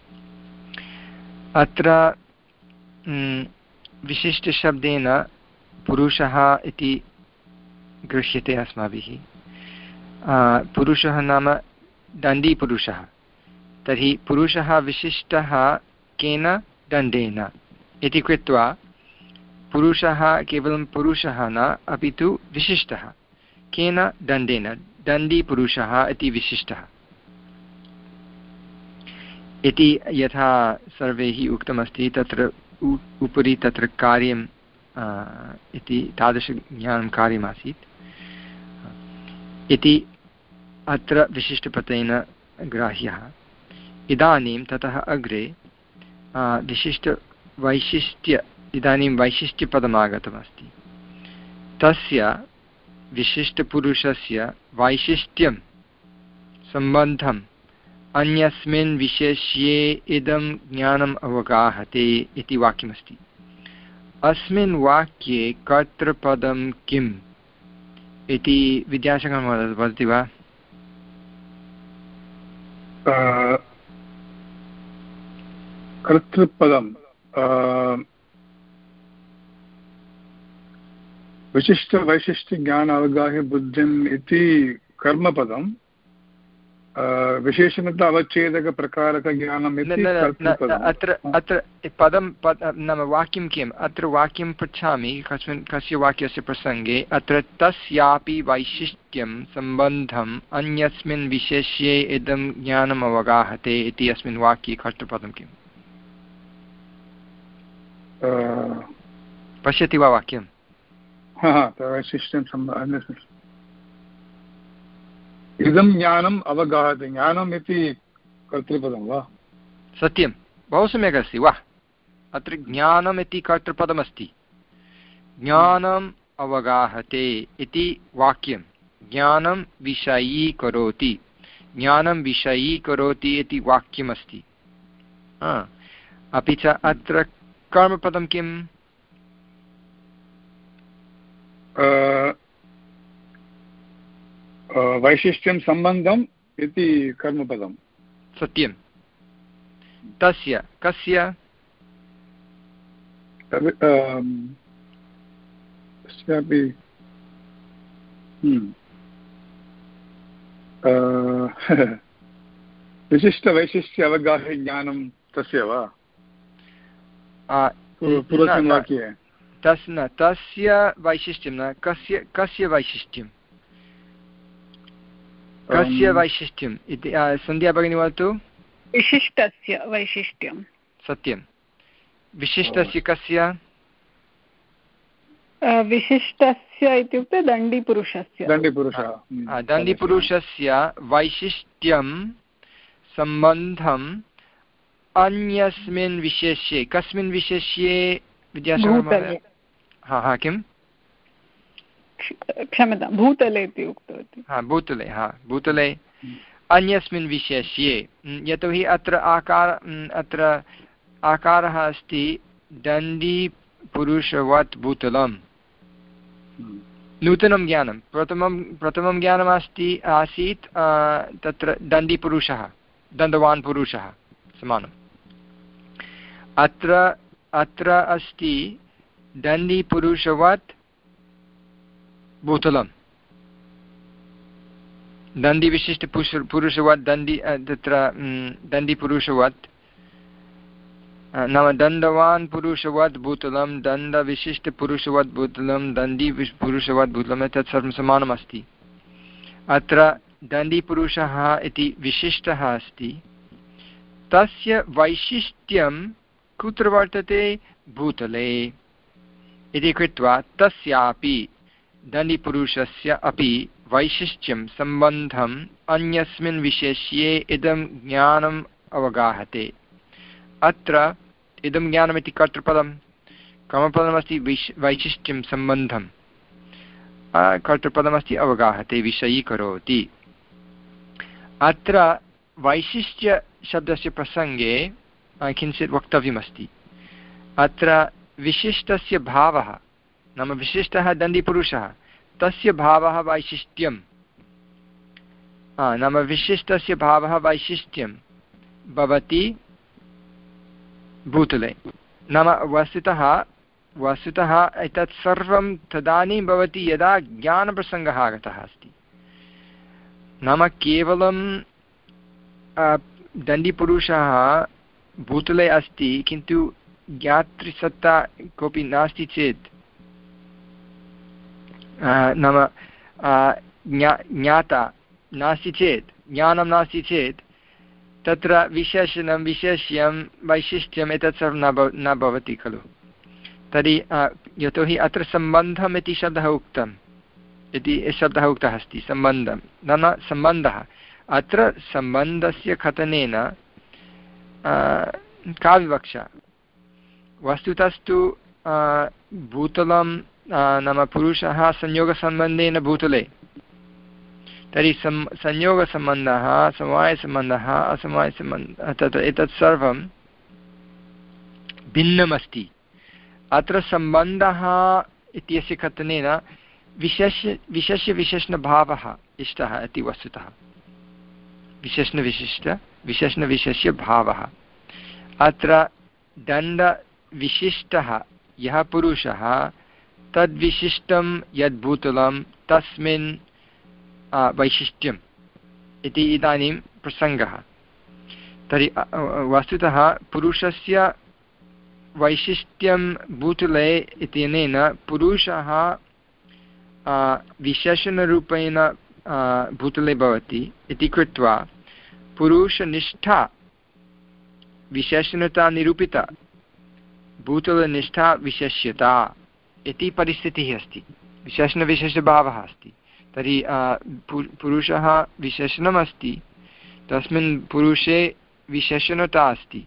S1: अत्र विशिष्टशब्देन पुरुषः इति गृह्यते अस्माभिः। पुरुषः नाम दण्डीपुरुषः, तर्हि पुरुषः विशिष्टः केन दण्डेन इति कृत्वा पुरुषः केवलं पुरुषः न अपि तु विशिष्टः केन दण्डेन, दण्डीपुरुषः इति विशिष्टः इति यथा सर्वैः उक्तमस्ति। तत्र उपरि तत्र कार्यम् इति तादृशज्ञानं कार्यमासीत् इति अत्र विशिष्टपदेन ग्राह्यः। इदानीं ततः अग्रे विशिष्टवैशिष्ट्य इदानीं वैशिष्ट्यपदमागतमस्ति। तस्य विशिष्टपुरुषस्य वैशिष्ट्यं सम्बन्धम् अन्यस्मिन् विशेष्ये इदं ज्ञानम् अवगाहते इति वाक्यमस्ति। अस्मिन् वाक्ये कर्तृपदं किम् इति विद्यासागरमहोदय वदति वा?
S4: कर्तृपदं विशिष्टवैशिष्ट्यज्ञान अवगाह्य बुद्धिम् इति कर्मपदं, विशेषणतः अवच्छेदकप्रकारकज्ञानम् इति कर्तृपदम्। अत्र
S1: अत्र पदं पद नाम वाक्यं किम्? अत्र वाक्यं पृच्छामि कस्मिन् कस्य वाक्यस्य प्रसङ्गे। अत्र तस्यापि वैशिष्ट्यं सम्बन्धम् अन्यस्मिन् विशेष्ये इदं ज्ञानम् अवगाहते इति अस्मिन् वाक्ये कर्तृपदं किम्? पश्यति वा वाक्यं?
S4: वैशिष्ट्यं इदं ज्ञानम् अवगाहते, ज्ञानम् इति कर्तृपदं वा?
S1: सत्यं, बहु सम्यक् अस्ति वा? अत्र ज्ञानम् इति कर्तृपदमस्ति। ज्ञानम् अवगाहते इति वाक्यं ज्ञानं विषयीकरोति, ज्ञानं विषयीकरोति इति वाक्यमस्ति। अपि च अत्र कर्मपदं किम्?
S4: वैशिष्ट्यं सम्बन्धम् इति कर्मपदं।
S1: सत्यं। तस्य कस्य?
S4: तस्यापि विशिष्टवैशिष्ट्य अवगाह्य ज्ञानं तस्य वा? पूर्वस्मिन् वाक्ये
S1: तस् न तस्य वैशिष्ट्यं न, कस्य कस्य वैशिष्ट्यं? कस्य वैशिष्ट्यम् इति सन्ध्या भगिनी वदतु।
S2: विशिष्टस्य वैशिष्ट्यं।
S1: सत्यं। विशिष्टस्य कस्य?
S2: विशिष्टस्य इत्युक्ते दण्डीपुरुषस्य।
S4: दण्डीपुरुषः
S1: दण्डीपुरुषस्य वैशिष्ट्यं सम्बन्धम् अन्यस्मिन् विशेष्ये, कस्मिन् विशेष्ये विद्यासागरमहोदय? हा हा किम्?
S2: क्षम्यतां, भूतले इति उक्तवती।
S1: हा भूतले, हा भूतले अन्यस्मिन् विशेष्ये। यतोहि अत्र आकार अत्र आकारः अस्ति दण्डीपुरुषवत् भूतलं। नूतनं ज्ञानं, प्रथमं प्रथमं ज्ञानमस्ति आसीत् तत्र दण्डीपुरुषः, दण्डवान् पुरुषः समानम्। अत्र अत्र अस्ति दण्डीपुरुषवत् भूतलं, दण्डीविशिष्टपुरुष पुरुषवत् दण्डी तत्र दण्डीपुरुषवत् नाम दण्डवान् पुरुषवत् भूतलं, दण्डविशिष्टपुरुषवत् भूतलं, दण्डीपुरुषवत् भूतलं, तत् सर्वं समानमस्ति। अत्र दण्डीपुरुषः इति विशिष्टः अस्ति, तस्य वैशिष्ट्यं कुत्र वर्तते? भूतले इति कृत्वा तस्यापि दण्डीपुरुषस्य अपि वैशिष्ट्यं सम्बन्धम् अन्यस्मिन् विशेष्ये इदं ज्ञानम् अवगाहते। अत्र इदं ज्ञानमिति कर्तृपदं, कर्मपदमस्ति विश् वैशिष्ट्यं सम्बन्धं, कर्तृपदमस्ति अवगाहते, विषयीकरोति। अत्र वैशिष्ट्यशब्दस्य प्रसङ्गे किञ्चित् वक्तव्यमस्ति। अत्र विशिष्टस्य भावः नाम विशिष्टः दण्डीपुरुषः, तस्य भावः वैशिष्ट्यं, नाम विशिष्टस्य भावः वैशिष्ट्यं भवति भूतले। नाम वस्तुतः वस्तुतः एतत् सर्वं तदानीं भवति यदा ज्ञानप्रसङ्गः आगतः अस्ति। नाम केवलं दण्डिपुरुषः भूतले अस्ति किन्तु ज्ञातृसत्ता कोऽपि नास्ति चेत् नाम ज्ञा ज्ञाता नास्ति चेत् ज्ञानं नास्ति चेत् तत्र विशेषणं विशेष्यं वैशिष्ट्यम् एतत् सर्वं न भव न भवति खलु। तर्हि यतोहि अत्र सम्बन्धम् इति शब्दः उक्तम् इति शब्दः उक्तः अस्ति सम्बन्धं नाम सम्बन्धः। अत्र सम्बन्धस्य कथनेन का विवक्षा? वस्तुतस्तु भूतलं नाम पुरुषः संयोगसम्बन्धेन भूतले, तर्हि सं संयोगसम्बन्धः समवायसम्बन्धः असमवायसम्बन्धः तत् एतत् सर्वं भिन्नमस्ति। अत्र सम्बन्धः इत्यस्य कथनेन विशेष्य विशेष्यविशेषणभावः इष्टः इति वस्तुतः विशेषणविशिष्ट विशेषणविशेष्यभावः। अत्र दण्डविशिष्टः यः पुरुषः तद्विशिष्टं यद्भूतलं तस्मिन् वैशिष्ट्यम् इति इदानीं प्रसङ्गः। तर्हि वस्तुतः पुरुषस्य वैशिष्ट्यं भूतले इत्यनेन पुरुषः विशेषणरूपेण भूतले भवति इति कृत्वा पुरुषनिष्ठा विशेषणता निरूपिता भूतलनिष्ठा विशेष्यता इति परिस्थितिः अस्ति, विशेषणविशेषभावः अस्ति। तर्हि पुरुषः विशेषणमस्ति, तस्मिन् पुरुषे विशेषणता अस्ति,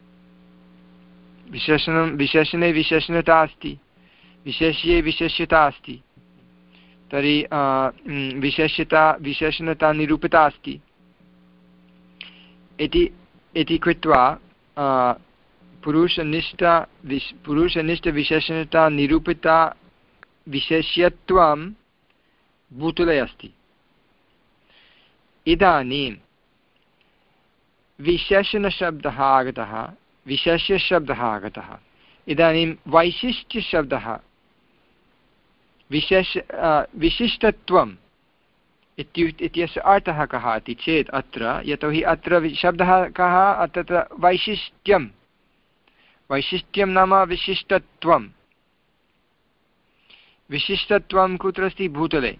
S1: विशेषणं विशेषणे विशेषणता अस्ति, विशेष्ये विशेष्यता अस्ति। तर्हि विशेष्यता विशेषणता निरूपिता अस्ति इति इति कृत्वा पुरुषनिष्ठा विश् पुरुषनिष्ठविशेषणता निरूपिता विशेष्यत्वं भूतले अस्ति। इदानीं विशेषणशब्दः आगतः, विशेष्यशब्दः आगतः। इदानीं वैशिष्ट्यशब्दः विशेष विशिष्टत्वम् इत्यस्य अर्थः कः इति चेत् अत्र यतोहि अत्र शब्दः कः अत्र वैशिष्ट्यं वैशिष्ट्यं नाम विशिष्टत्वं विशिष्टत्वं कुत्र अस्ति? भूतले।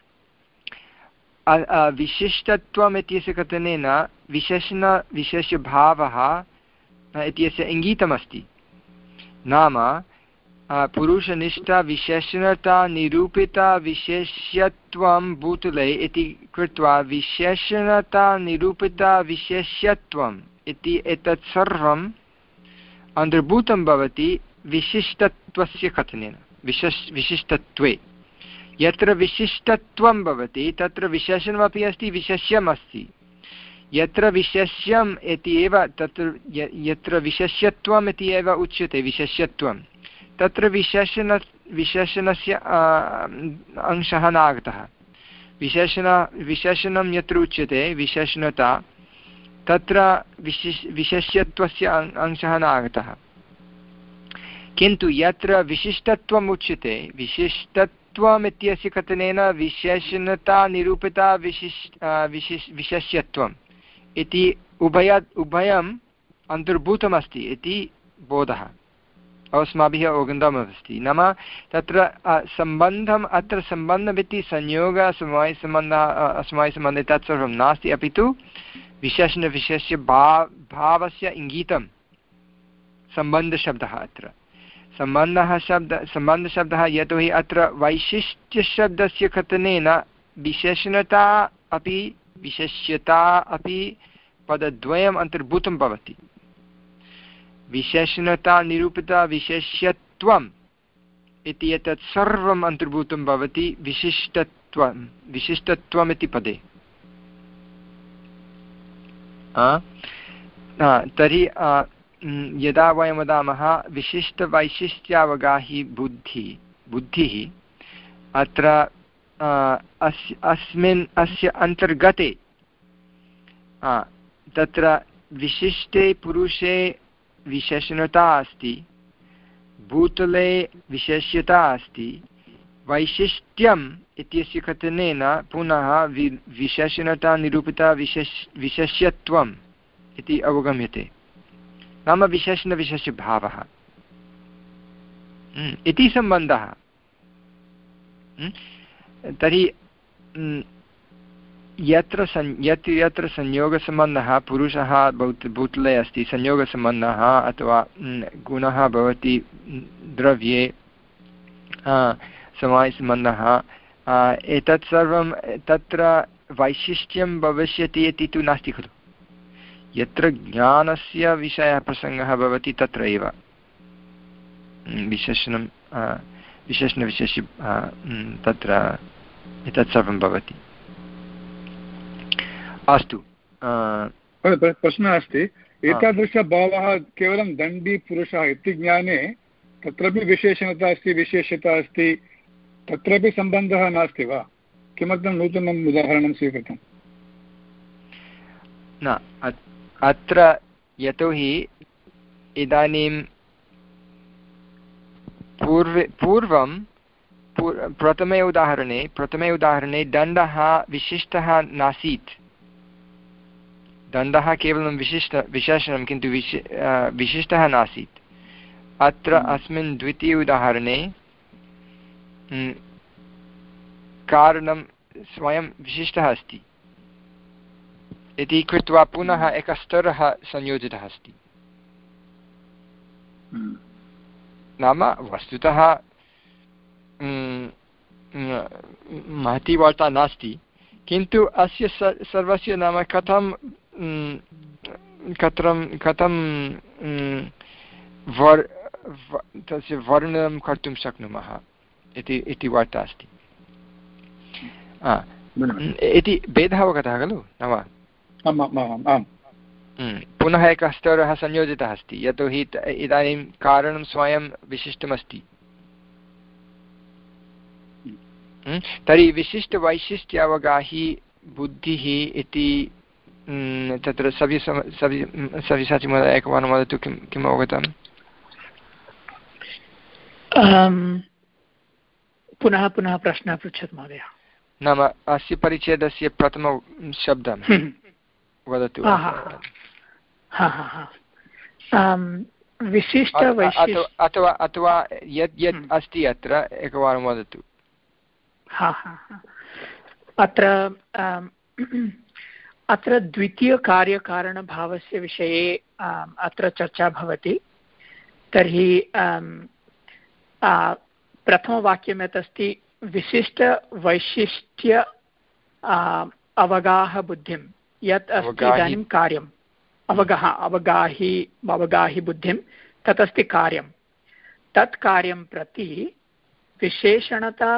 S1: विशिष्टत्वम् इत्यस्य कथनेन विशेषणविशेष्यभावः इत्यस्य इङ्गितमस्ति। नाम पुरुषनिष्ठा विशेषणता निरूपिता विशेष्यत्वं भूतले इति कृत्वा विशेषणता निरूपिता विशेष्यत्वम् इति एतत् सर्वम् अन्तर्भूतं भवति विशिष्टत्वस्य कथनेन विशेष विशिष्टत्वे। यत्र विशिष्टत्वं भवति तत्र विशेषणमपि अस्ति, विशेष्यम् अस्ति। यत्र विशेष्यम् इति एव तत्र यत्र विशेष्यत्वम् इति एव उच्यते विशेष्यत्वं, तत्र विशेषण विशेषणस्य अंशः न आगतः। विशेषण विशेषणं यत्र उच्यते विशेषणता तत्र विशेष विशेष्यत्वस्य अंशः न आगतः। किन्तु यत्र विशिष्टत्वम् उच्यते विशिष्टत्वम् इत्यस्य कथनेन विशेषणता निरूपिता विशिष्ट विशिष् विशेष्यत्वम् इति उभय उभयम् अन्तर्भूतमस्ति इति बोधः अस्माभिः अवगन्तमस्ति। नाम तत्र सम्बन्धम् अत्र सम्बन्धमिति संयोगः समवायसम्बन्धः असमवायसम्बन्धः तत्सर्वं नास्ति, अपि तु विशेषणविशेष्य भाव भावस्य इङ्गितं सम्बन्धशब्दः। अत्र सम्बन्धः शब्द सम्बन्धशब्दः यतोहि अत्र वैशिष्ट्यशब्दस्य कथनेन विशेषणता अपि विशेष्यता अपि पदद्वयम् अन्तर्भूतं भवति। विशेषणता निरूपिता विशेष्यत्वम् इति एतत् सर्वम् अन्तर्भूतं भवति विशिष्टत्वं विशिष्टत्वम् इति पदे। तर्हि यदा वयं वदामः विशिष्टवैशिष्ट्यावगाही बुद्धि बुद्धिः अत्र अस् अस्मिन् अस्य अन्तर्गते तत्र विशिष्टे पुरुषे विशेषणता अस्ति, भूतले विशेष्यता अस्ति, वैशिष्ट्यम् इत्यस्य कथनेन पुनः वि विशेषणता निरूपिता विशेष विशेष्यत्वम् इति अवगम्यते, नाम विशेषणविशेषभावः इति सम्बन्धः। तर्हि यत्र सं यत्र यत्र संयोगसम्बन्धः पुरुषः भूत भूतले अस्ति, संयोगसम्बन्धः अथवा गुणः भवति द्रव्ये, समवायसम्बन्धः, एतत् सर्वं तत्र वैशिष्ट्यं भविष्यति इति तु नास्ति खलु। यत्र ज्ञानस्य विषयः प्रसङ्गः भवति तत्र एव विशेषणं विशेषणविशेष तत्र एतत् सर्वं भवति। अस्तु,
S4: प्रश्नः अस्ति, एतादृशभावः केवलं दण्डी पुरुषः इति ज्ञाने तत्रापि विशेषणता अस्ति, विशेषता अस्ति, तत्रापि सम्बन्धः नास्ति वा? किमर्थं नूतनम् उदाहरणं स्वीकृतं?
S1: न, अत्र यतोहि इदानीं पूर्वे पूर्वं प्रथमे उदाहरणे प्रथमे उदाहरणे दण्डः विशिष्टः नासीत्। दण्डः केवलं विशिष्ट विशेषणं, किन्तु विशि विशिष्टः नासीत्। अत्र अस्मिन् द्वितीय उदाहरणे कारणं स्वयं विशिष्टः अस्ति इति कृत्वा पुनः एकः स्तरः संयोजितः अस्ति। नाम वस्तुतः महती वार्ता नास्ति, किन्तु अस्य सर्वस्य नाम कथं कथं कथं वर् तस्य वर्णनं कर्तुं शक्नुमः इति इति वार्ता अस्ति। इति भेदः अवगतः खलु न वा? पुनः एकः स्तरः संयोजितः अस्ति, यतोहि इदानीं कारणं स्वयं विशिष्टमस्ति। तर्हि विशिष्टवैशिष्ट्यावगाही बुद्धिः इति तत्र सव्य सव्यसाचि महोदय एकवारं वदतु, किं किम् अवगतम्?
S3: पुनः पुनः प्रश्नः पृच्छतु महोदय।
S1: नाम अस्य परिच्छेदस्य प्रथमं शब्दं वदतु।
S3: विशिष्ट
S1: अथवा अथवा यत् यत् अस्ति अत्र एकवारं वदतु।
S3: हा हा अत्र अत्र द्वितीयकार्यकारणभावस्य विषये अत्र चर्चा भवति। तर्हि प्रथमवाक्यं यत् अस्ति विशिष्टवैशिष्ट्य अवगाह बुद्धिं, यत् अस्ति इदानीं कार्यम्, अवगाह अवगाहि अवगाहि बुद्धिं, तत् अस्ति कार्यं। तत् कार्यं प्रति विशेषणता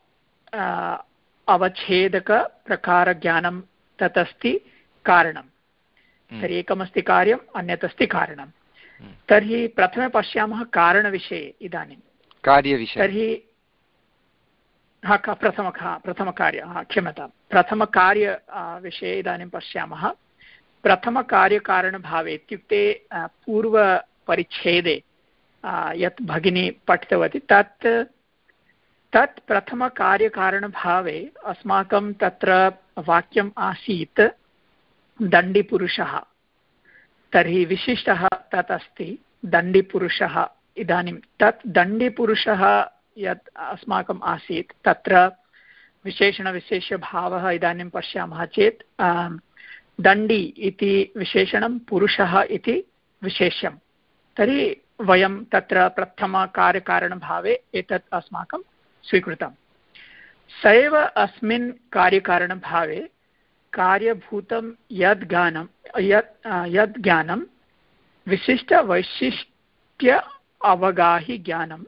S3: अवच्छेदकप्रकारज्ञानं तत् अस्ति कारणं। तर्हि एकमस्ति कार्यम्, अन्यत् अस्ति कारणं। तर्हि प्रथमे पश्यामः कारणविषये इदानीं
S1: कार्यविषये।
S3: तर्हि हा प्रथम प्रथमकार्य हा क्षम्यतां प्रथमकार्य विषये इदानीं पश्यामः। प्रथमकार्यकारणभावे इत्युक्ते पूर्वपरिच्छेदे यत् भगिनी पठितवती तत् तत् प्रथमकार्यकारणभावे अस्माकं तत्र वाक्यम् आसीत् दण्डिपुरुषः। तर्हि विशिष्टः तत् अस्ति दण्डिपुरुषः। इदानीं तत् दण्डिपुरुषः यत् अस्माकम् आसीत् तत्र विशेषणविशेषभावः इदानीं पश्यामः चेत् दण्डी इति विशेषणं, पुरुषः इति विशेष्यं। तर्हि वयं तत्र प्रथमकार्यकारणभावे एतत् अस्माकं स्वीकृतं। स एव अस्मिन् कार्यकारणभावे कार्यभूतं यद् ज्ञानं यत् यद् ज्ञानं विशिष्टवैशिष्ट्य अवगाहि ज्ञानं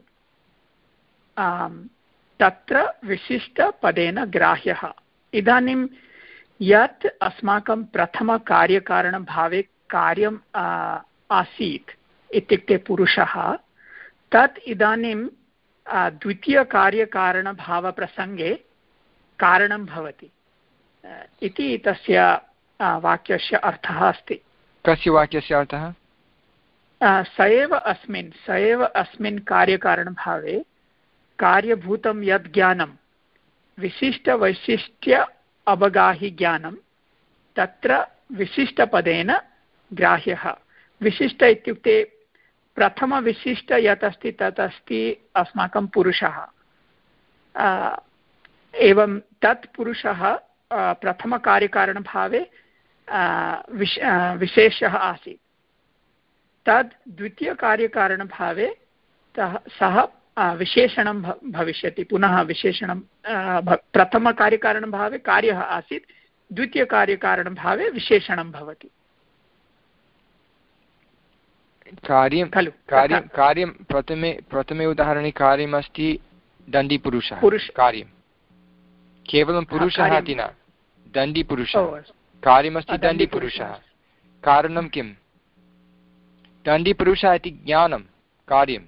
S3: तत्र विशिष्टपदेन ग्राह्यः। इदानीं यत् अस्माकं प्रथमकार्यकारणभावे कार्यम् आसीत् इत्युक्ते पुरुषः, तत् इदानीं द्वितीयकार्यकारणभावप्रसङ्गे कारणं भवति इति तस्य वाक्यस्य अर्थः अस्ति।
S1: कस्य वाक्यस्य अर्थः?
S3: स एव अस्मिन् स एव अस्मिन् कार्यकारणभावे कार्यभूतं यद् ज्ञानं विशिष्टवैशिष्ट्य अवगाहि ज्ञानं तत्र विशिष्टपदेन ग्राह्यः। विशिष्ट इत्युक्ते प्रथमविशिष्ट यत् अस्ति तत् अस्ति अस्माकं पुरुषः। एवं तत् पुरुषः प्रथमकार्यकारणभावे विश विशेषः आसीत्। तद् द्वितीयकार्यकारणभावे सः विशेषणं भविष्यति। पुनः विशेषणं प्रथमकार्यकारणभावे कार्यः आसीत्, द्वितीयकार्यकारणभावे विशेषणं भवति।
S1: कार्यं खलु कार्यं कार्यं प्रथमे प्रथमे उदाहरणे कार्यमस्ति दण्डीपुरुषः। कार्यं केवलं पुरुषः इति न, दण्डीपुरुषः। कार्यमस्ति दण्डीपुरुषः। कारणं किं? दण्डीपुरुषः इति ज्ञानं कार्यं।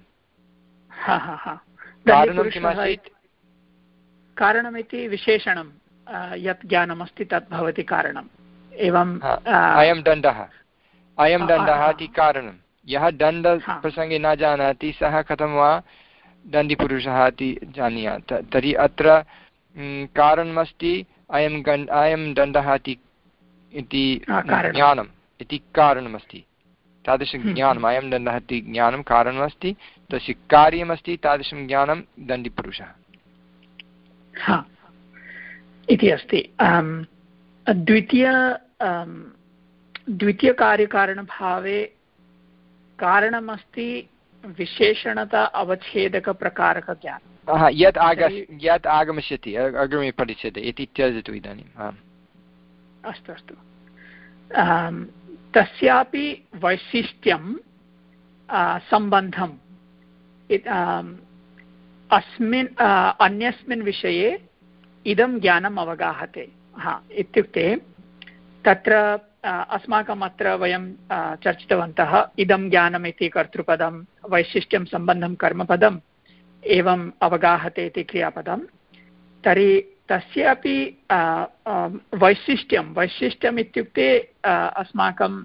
S1: कारणं किमासीत्?
S3: कारणमिति विशेषणं यत् ज्ञानमस्ति तत् भवति कारणम्। एवं
S1: अयं दण्डः अयं दण्डः इति कारणं। यः दण्डप्रसङ्गे न जानाति सः कथं वा दण्डीपुरुषः इति जानीयात्। तर्हि अत्र कारणमस्ति अयं गण् अयं दण्डः इति ज्ञानम् इति कारणमस्ति। तादृशं ज्ञानम् अयं दण्डः इति ज्ञानं कारणमस्ति, तस्य कार्यमस्ति तादृशं ज्ञानं दण्डीपुरुषः
S3: इति अस्ति। द्वितीय द्वितीयकार्यकारणभावे कारणमस्ति विशेषणता अवच्छेदकप्रकारकज्ञानं।
S1: यत् आग यत् आगमिष्यति अग्रिमे पठिष्यते इति त्यजतु इदानीम्।
S3: अस्तु अस्तु। तस्यापि वैशिष्ट्यं सम्बन्धम् अस्मिन् अन्यस्मिन् विषये इदं ज्ञानम् अवगाहते। हा इत्युक्ते तत्र अस्माकम् अत्र वयं चर्चितवन्तः इदं ज्ञानम् इति कर्तृपदं, वैशिष्ट्यं सम्बन्धं कर्मपदम्, एवम् अवगाहते इति क्रियापदं। तर्हि तस्यापि वैशिष्ट्यं वैशिष्ट्यम् इत्युक्ते अस्माकं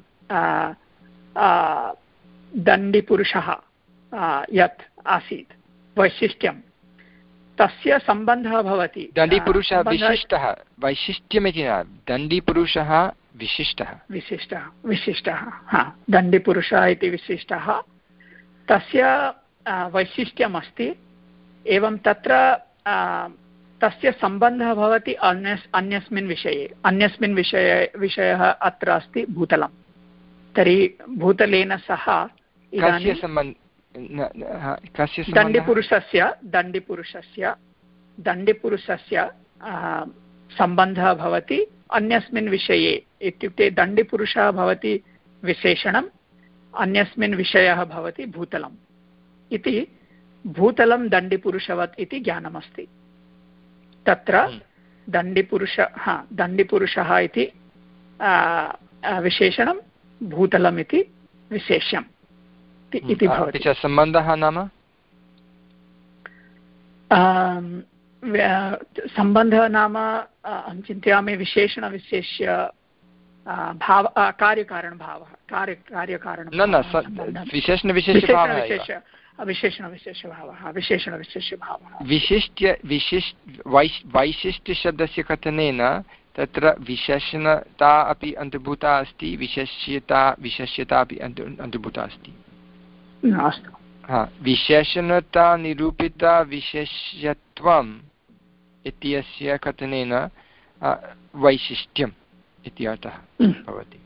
S3: दण्डीपुरुषः यत् आसीत् वैशिष्ट्यं तस्य सम्बन्धः भवति।
S1: दण्डीपुरुषः विशिष्टः, वैशिष्ट्यमिति न, दण्डीपुरुषः विशिष्टः
S3: विशिष्टः विशिष्टः हा दण्डीपुरुषः इति विशिष्टः, तस्य वैशिष्ट्यमस्ति। एवं तत्र तस्य सम्बन्धः भवति अन्यस् अन्यस्मिन् विषये। अन्यस्मिन् विषये विषयः अत्र अस्ति भूतलं। तर्हि भूतलेन सह इदानीं दण्डीपुरुषस्य दण्डीपुरुषस्य दण्डीपुरुषस्य सम्बन्धः भवति अन्यस्मिन् विषये। इत्युक्ते दण्डीपुरुषः भवति विशेषणम्, अन्यस्मिन् विषयः भवति भूतलम् इति। भूतलं दण्डीपुरुषवत् इति ज्ञानमस्ति। तत्र दण्डीपुरुष हा दण्डीपुरुषः इति विशेषणं, भूतलम् इति विशेष्यम् इति भवति।
S1: सम्बन्धः नाम
S3: सम्बन्धः नाम अहं चिन्तयामि विशेषणविशेष्य भाव कार्यकारणभावः कार्य कार्यकारणं विशेषणविशेष्यभावः विशेषणविशेष्यभावः
S1: विशिष्ट्य विशिष्ट वैशिष्ट्यशब्दस्य कथनेन तत्र विशेषणता अपि अन्तर्भूता अस्ति, विशेष्यता विशेष्यता अपि अन्तर्भूता अस्ति।
S3: अस्तु।
S1: हा विशेषणता निरूपिता विशेष्यत्वम् इत्यस्य कथनेन वैशिष्ट्यम् इति अर्थः भवति।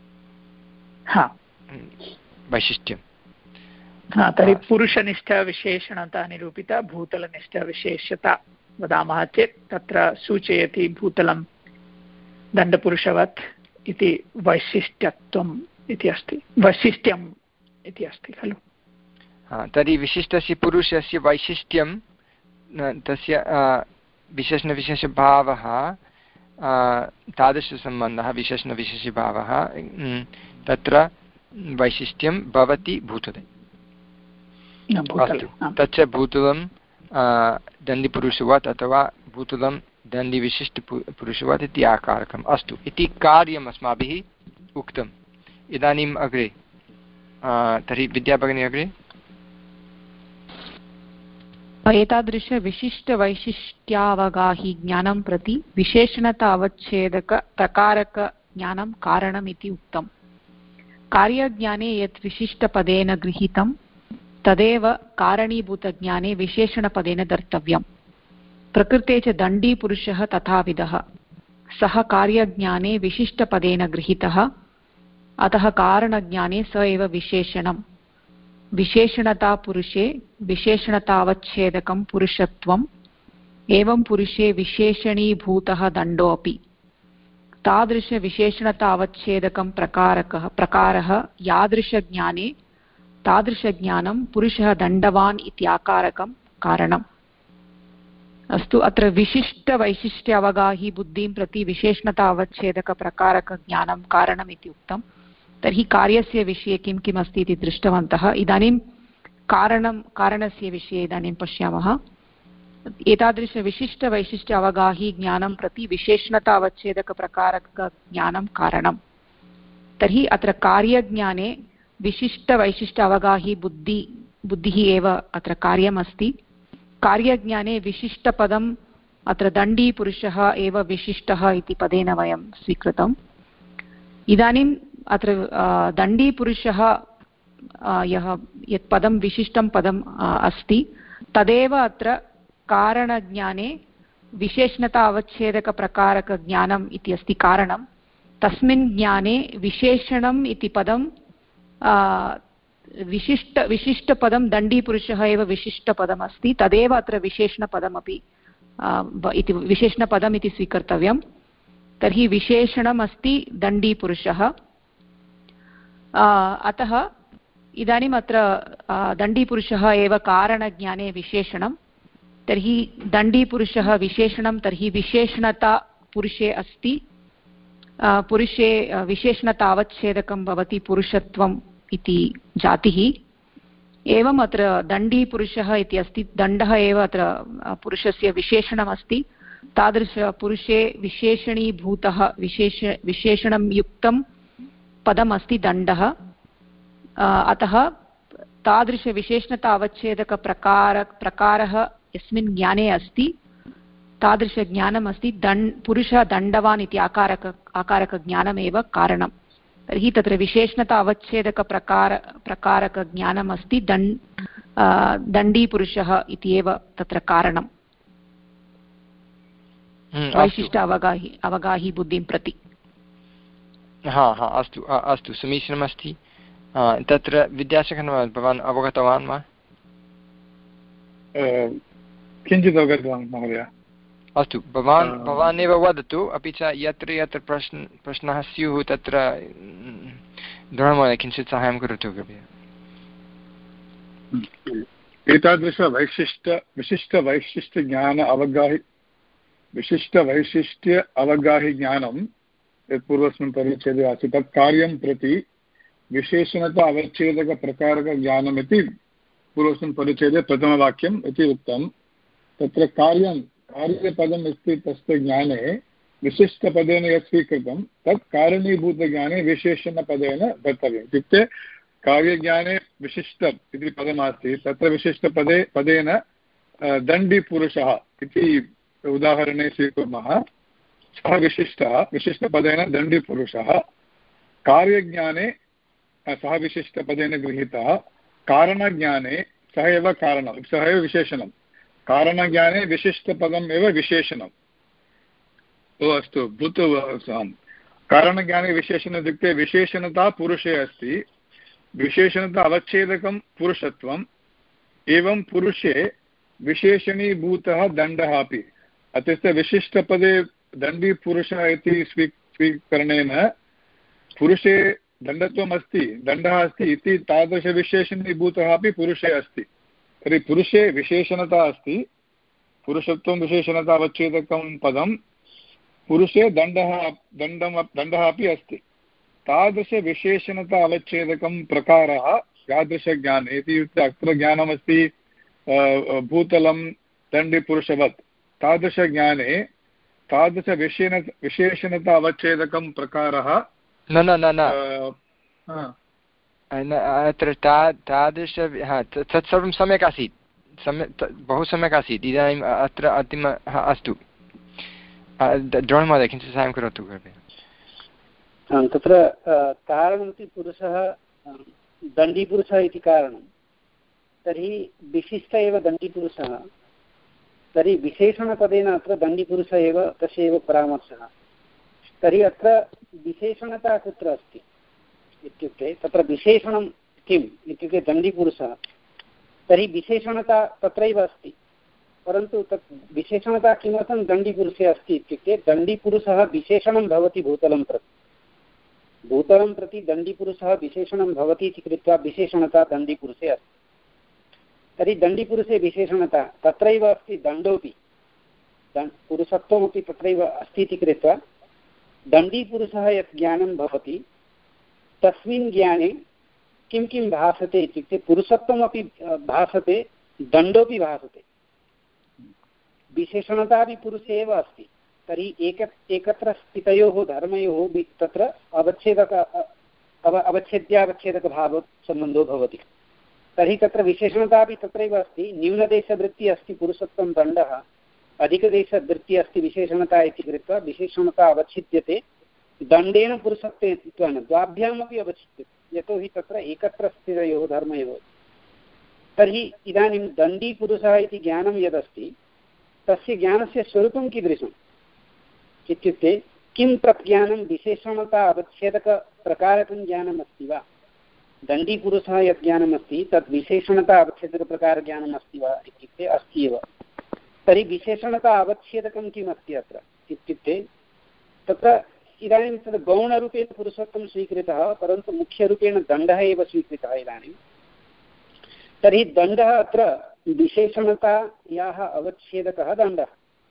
S1: वैशिष्ट्यं
S3: तर्हि पुरुषनिष्ठविशेषणता निरूपिता भूतलनिष्ठविशेष्यता वदामः चेत् तत्र सूचयति भूतलं दण्डपुरुषवत् इति वैशिष्ट्यत्वम् इति अस्ति, वैशिष्ट्यम् इति अस्ति खलु।
S1: तर्हि विशिष्टस्य पुरुषस्य वैशिष्ट्यं तस्य विशेषणविशेषभावः तादृशसम्बन्धः विशेषणविशेषभावः तत्र वैशिष्ट्यं भवति भूतले। तच्च भूतलं दण्डीपुरुषवत् अथवा भूतलं दण्डीविशिष्टपुरुषवत् इति आकारकम्। अस्तु इति कार्यम् अस्माभिः उक्तम्। इदानीम् अग्रे तर्हि विद्याभगिनी अग्रे।
S5: एतादृशविशिष्टवैशिष्ट्यावगाहि ज्ञानं प्रति विशेषणतावच्छेदकप्रकारकज्ञानं कारणम् इति उक्तम्। कार्यज्ञाने यत् विशिष्टपदेन गृहीतं तदेव कारणीभूतज्ञाने विशेषणपदेन दर्तव्यम्। प्रकृते च दण्डीपुरुषः तथाविधः। सः कार्यज्ञाने विशिष्टपदेन गृहीतः, अतः कारणज्ञाने स एव विशेषणम्। विशेषणतापुरुषे विशेषणतावच्छेदकं पुरुषत्वम्, एवं पुरुषे विशेषणीभूतः दण्डोऽपि। तादृशविशेषणतावच्छेदकं प्रकारकः प्रकारः यादृशज्ञाने तादृशज्ञानं पुरुषः दण्डवान् इत्याकारकं कारणम्। अस्तु, अत्र विशिष्टवैशिष्ट्य अवगाहि बुद्धिं प्रति विशेषणतावच्छेदकप्रकारकज्ञानं कारणम् इति उक्तं। तर्हि कार्यस्य विषये किं किम् अस्ति इति दृष्टवन्तः। इदानीं कारणं कारणस्य विषये इदानीं पश्यामः। एतादृशविशिष्टवैशिष्ट्य अवगाहि ज्ञानं प्रति विशेषणतावच्छेदकप्रकारकज्ञानं कारणं। तर्हि अत्र कार्यज्ञाने विशिष्टवैशिष्ट्य अवगाहि बुद्धि बुद्धिः एव अत्र कार्यमस्ति। कार्यज्ञाने विशिष्टपदम् अत्र दण्डीपुरुषः एव विशिष्टः इति पदेन वयं स्वीकृतम्। इदानीम् अत्र दण्डीपुरुषः यः यत् पदं विशिष्टं पदम् अस्ति तदेव अत्र कारणज्ञाने विशेषणता अवच्छेदकप्रकारकज्ञानम् इति अस्ति कारणं। तस्मिन् ज्ञाने विशेषणम् इति पदं विशिष्ट विशिष्टपदं दण्डीपुरुषः एव विशिष्टपदम् अस्ति, तदेव अत्र विशेषणपदमपि इति विशेषणपदम् इति स्वीकर्तव्यं। तर्हि विशेषणम् अस्ति दण्डीपुरुषः। अतः इदानीम् अत्र दण्डीपुरुषः एव कारणज्ञाने विशेषणं। तर्हि दण्डीपुरुषः विशेषणं, तर्हि विशेषणता पुरुषे अस्ति। पुरुषे विशेषणतावच्छेदकं भवति पुरुषत्वम् इति जातिः। एवम् अत्र दण्डीपुरुषः इति अस्ति, दण्डः एव अत्र पुरुषस्य विशेषणमस्ति। तादृशपुरुषे विशेषणीभूतः विशेष विशेषणं युक्तं पदमस्ति दण्डः। अतः तादृशविशेषणता अवच्छेदकप्रकार प्रकारः यस्मिन् ज्ञाने अस्ति तादृशज्ञानमस्ति दण् पुरुषः दण्डवान् इति आकारक आकारकज्ञानमेव कारणं। तर्हि तत्र विशेषणता अवच्छेदकप्रकार प्रकारकज्ञानमस्ति दण् दण्डीपुरुषः इति एव तत्र कारणं वैशिष्ट अवगाहि अवगाहि बुद्धिं प्रति।
S1: हा हा अस्तु अस्तु समीचीनमस्ति। तत्र विद्याशखन् भवान् अवगतवान् वा?
S4: किञ्चित् अवगतवान् महोदय।
S1: अस्तु, भवान् भवान् एव वदतु, अपि च यत्र यत्र प्रश्न प्रश्नाः स्युः तत्र द्रोणमहोदय किञ्चित् साहाय्यं करोतु कृपया।
S4: एतादृशवैशिष्ट विशिष्टवैशिष्ट्यज्ञान अवगाहि विशिष्टवैशिष्ट्य अवगाहि ज्ञानं यत् पूर्वस्मिन् परिच्छेदे आसीत् तत् कार्यं प्रति विशेषणता अवच्छेदकप्रकारकज्ञानम् इति पूर्वस्मिन् परिच्छेदे प्रथमवाक्यम् इति उक्तं। तत्र कार्यं कार्यपदम् अस्ति तस्य ज्ञाने विशिष्टपदेन यत् स्वीकृतं तत् कारणीभूतज्ञाने विशेषणपदेन दत्तव्यम्। इत्युक्ते कार्यज्ञाने विशिष्ट इति पदमस्ति, तत्र विशिष्टपदे पदेन दण्डीपुरुषः इति उदाहरणे स्वीकुर्मः। सः विशिष्टः विशिष्टपदेन दण्डीपुरुषः। कार्यज्ञाने सः विशिष्टपदेन गृहीतः। कारणज्ञाने सः एव कारणं, सः एव विशेषणं। कारणज्ञाने विशिष्टपदम् एव विशेषणम्। ओ अस्तु, भूतवान् कारणज्ञाने विशेषणम् इत्युक्ते विशेषणता पुरुषे अस्ति, विशेषणता अवच्छेदकं पुरुषत्वम्, एवं पुरुषे विशेषणीभूतः दण्डः अपि। अतः विशिष्टपदे दण्डीपुरुषः इति स्वी स्वीकरणेन पुरुषे दण्डत्वम् अस्ति, दण्डः अस्ति इति तादृशविशेषणीभूतः अपि पुरुषे अस्ति। तर्हि पुरुषे विशेषणता अस्ति, पुरुषत्वं विशेषणता अवच्छेदकं पदं, पुरुषे दण्डः दण्डं दण्डः अपि अस्ति। तादृशविशेषणता अवच्छेदकं प्रकारः यादृशज्ञाने इति अत्र ज्ञानमस्ति भूतलं दण्डीपुरुषवत्। तादृशज्ञाने तादृशविशेण विशेषणता अवच्छेदकं प्रकारः
S1: न न न न अत्र ता तादृश हा तत्सर्वं सम्यक् आसीत्, सम्यक् बहु सम्यक् आसीत्। इदानीम् अत्र अन्तिम अस्तु द्रोणमहोदय किञ्चित् साहाय्यं करोतु कृपया।
S6: तत्र कारणमपि पुरुषः दण्डीपुरुषः इति कारणं, तर्हि विशिष्ट एव दण्डीपुरुषः, तर्हि विशेषणपदेन अत्र दण्डीपुरुषः एव तस्य एव परामर्शः। तर्हि अत्र विशेषणता कुत्र अस्ति इत्युक्ते तत्र विशेषणं किम् इत्युक्ते दण्डीपुरुषः, तर्हि विशेषणता तत्रैव अस्ति, परन्तु तत् विशेषणता किमर्थं दण्डीपुरुषे अस्ति इत्युक्ते दण्डीपुरुषः विशेषणं भवति भूतलं प्रति, भूतलं प्रति दण्डीपुरुषः विशेषणं भवति इति कृत्वा विशेषणता दण्डीपुरुषे अस्ति। तर्हि दण्डीपुरुषे विशेषणता तत्रैव अस्ति, दण्डोपि पुरुषत्वमपि तत्रैव अस्ति इति कृत्वा दण्डीपुरुषः यत् ज्ञानं भवति तस्मिन् ज्ञाने किं किं भासते इत्युक्ते पुरुषत्वमपि भासते, दण्डोपि भासते, विशेषणतापि पुरुषे एव अस्ति। तर्हि एक एकत्र स्थितयोः धर्मयोः तत्र अवच्छेदक अव अवच्छेद्यावच्छेदकभावसम्बन्धो भवति। तर्हि तत्र विशेषणतापि तत्रैव अस्ति, न्यूनदेशवृत्तिः अस्ति पुरुषत्वं दण्डः, अधिकदेशवृत्तिः अस्ति विशेषणता इति कृत्वा विशेषणता अवच्छिद्यते, दण्डेन पुरुषत्वेन द्वाभ्यामपि अवच्छिद्यते, यतोहि तत्र एकत्र स्थितयोः धर्मयोः। तर्हि इदानीं दण्डीपुरुषः इति ज्ञानं यदस्ति तस्य ज्ञानस्य स्वरूपं कीदृशम् इत्युक्ते किं तत् ज्ञानं विशेषणता अवच्छेदकप्रकारकं ज्ञानम् अस्ति वा, दण्डीपुरुषः यत् ज्ञानमस्ति तद् विशेषणता अवच्छेदकप्रकारज्ञानम् अस्ति वा इत्युक्ते अस्ति एव। तर्हि विशेषणता अवच्छेदकं किम् अस्ति अत्र इत्युक्ते तत्र इदानीं तद् गौणरूपेण पुरुषत्वं स्वीकृतः, परन्तु मुख्यरूपेण दण्डः एव स्वीकृतः इदानीं। तर्हि दण्डः अत्र विशेषणतायाः अवच्छेदकः दण्डः।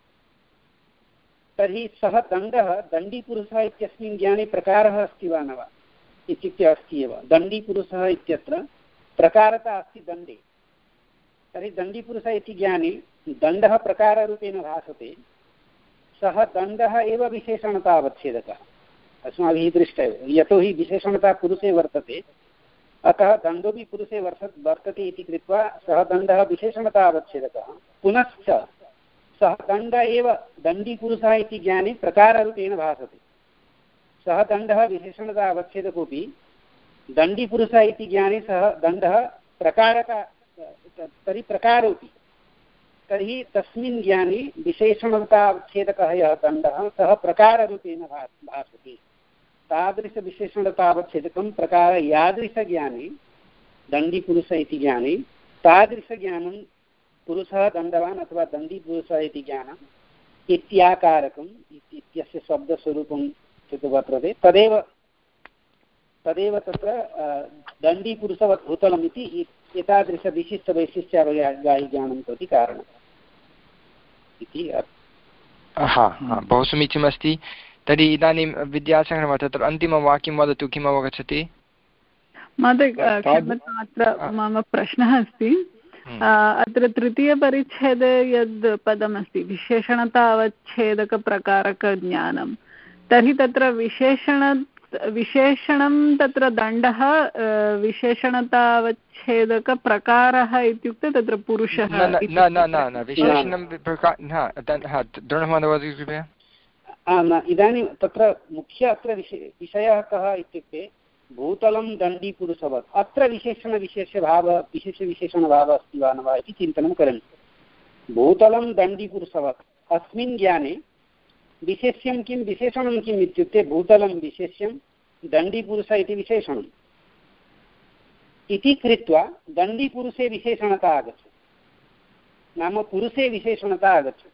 S6: तर्हि सः दण्डः दण्डीपुरुषः इत्यस्मिन् ज्ञाने प्रकारः अस्ति वा न वा इत्युक्ते अस्ति एव। दण्डीपुरुषः इत्यत्र प्रकारता अस्ति दण्डे। तर्हि दण्डीपुरुषः इति ज्ञाने दण्डः प्रकाररूपेण भासते, सः दण्डः एव विशेषणता अवच्छेदकः अस्माभिः दृष्ट एव, यतोहि विशेषणता पुरुषे वर्तते, अतः दण्डोपि पुरुषे वर्त वर्तते इति कृत्वा सः दण्डः विशेषणता अवच्छेदकः। पुनश्च सः दण्ड एव दण्डीपुरुषः इति ज्ञाने प्रकाररूपेण भासते, सः दण्डः विशेषणता अवच्छेदकोऽपि, दण्डीपुरुषः इति ज्ञाने सः दण्डः प्रकारका तर्हि प्रकारोऽपि। तर्हि तस्मिन् ज्ञाने विशेषणतावच्छेदकः यः दण्डः सः प्रकाररूपेण भा भासते। तादृशविशेषणतावच्छेदकं प्रकार यादृशज्ञाने दण्डीपुरुष इति ज्ञाने तादृशज्ञानं पुरुषः दण्डवान् अथवा दण्डीपुरुषः इति ज्ञानम् इत्याकारकम् इत्यस्य शब्दस्वरूपं यत् वर्तते तदेव तदेव तत्र दण्डीपुरुषवत् भूतलम् इति एतादृशविशिष्टवैशिष्ट्यावगाहि प्रति कारणम् इति।
S1: हा बहु समीचीनमस्ति। तर्हि इदानीं विद्यासङ्ग्रहः तत्र अन्तिमवाक्यं वदतु, किम् अवगच्छति?
S2: महोदय क्षम्यताम्, अत्र मम प्रश्नः अस्ति। अत्र तृतीयपरिच्छेदे यद् पदमस्ति विशेषणता अवच्छेदकप्रकारकज्ञानं, तर्हि तत्र विशेषण विशेषणं तत्र दण्डः विशेषणतावच्छेदकप्रकारः इत्युक्ते तत्र पुरुषः
S6: इदानीं तत्र मुख्य अत्र विषयः कः इत्युक्ते भूतलं दण्डीपुरुषवत्, अत्र विशेषणविशेषभाव विशेषविशेषणभावः अस्ति वा न वा इति चिन्तनं करणीयं। भूतलं दण्डीपुरुषवत् अस्मिन् ज्ञाने विशेष्यं किं विशेषणं किम् इत्युक्ते भूतलं विशेष्यं दण्डीपुरुष इति विशेषणम् इति कृत्वा दण्डीपुरुषे विशेषणता आगच्छति, नाम पुरुषे विशेषणता आगच्छति।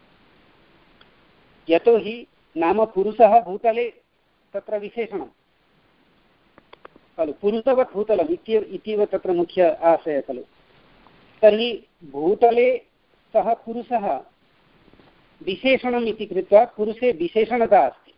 S6: यतोहि नाम पुरुषः भूतले तत्र विशेषणं खलु, पुरुषवत् भूतलम् इत्येव तत्र मुख्य आशयः खलु। तर्हि भूतले सः पुरुषः विशेषणम् इति कृत्वा पुरुषे विशेषणता अस्ति,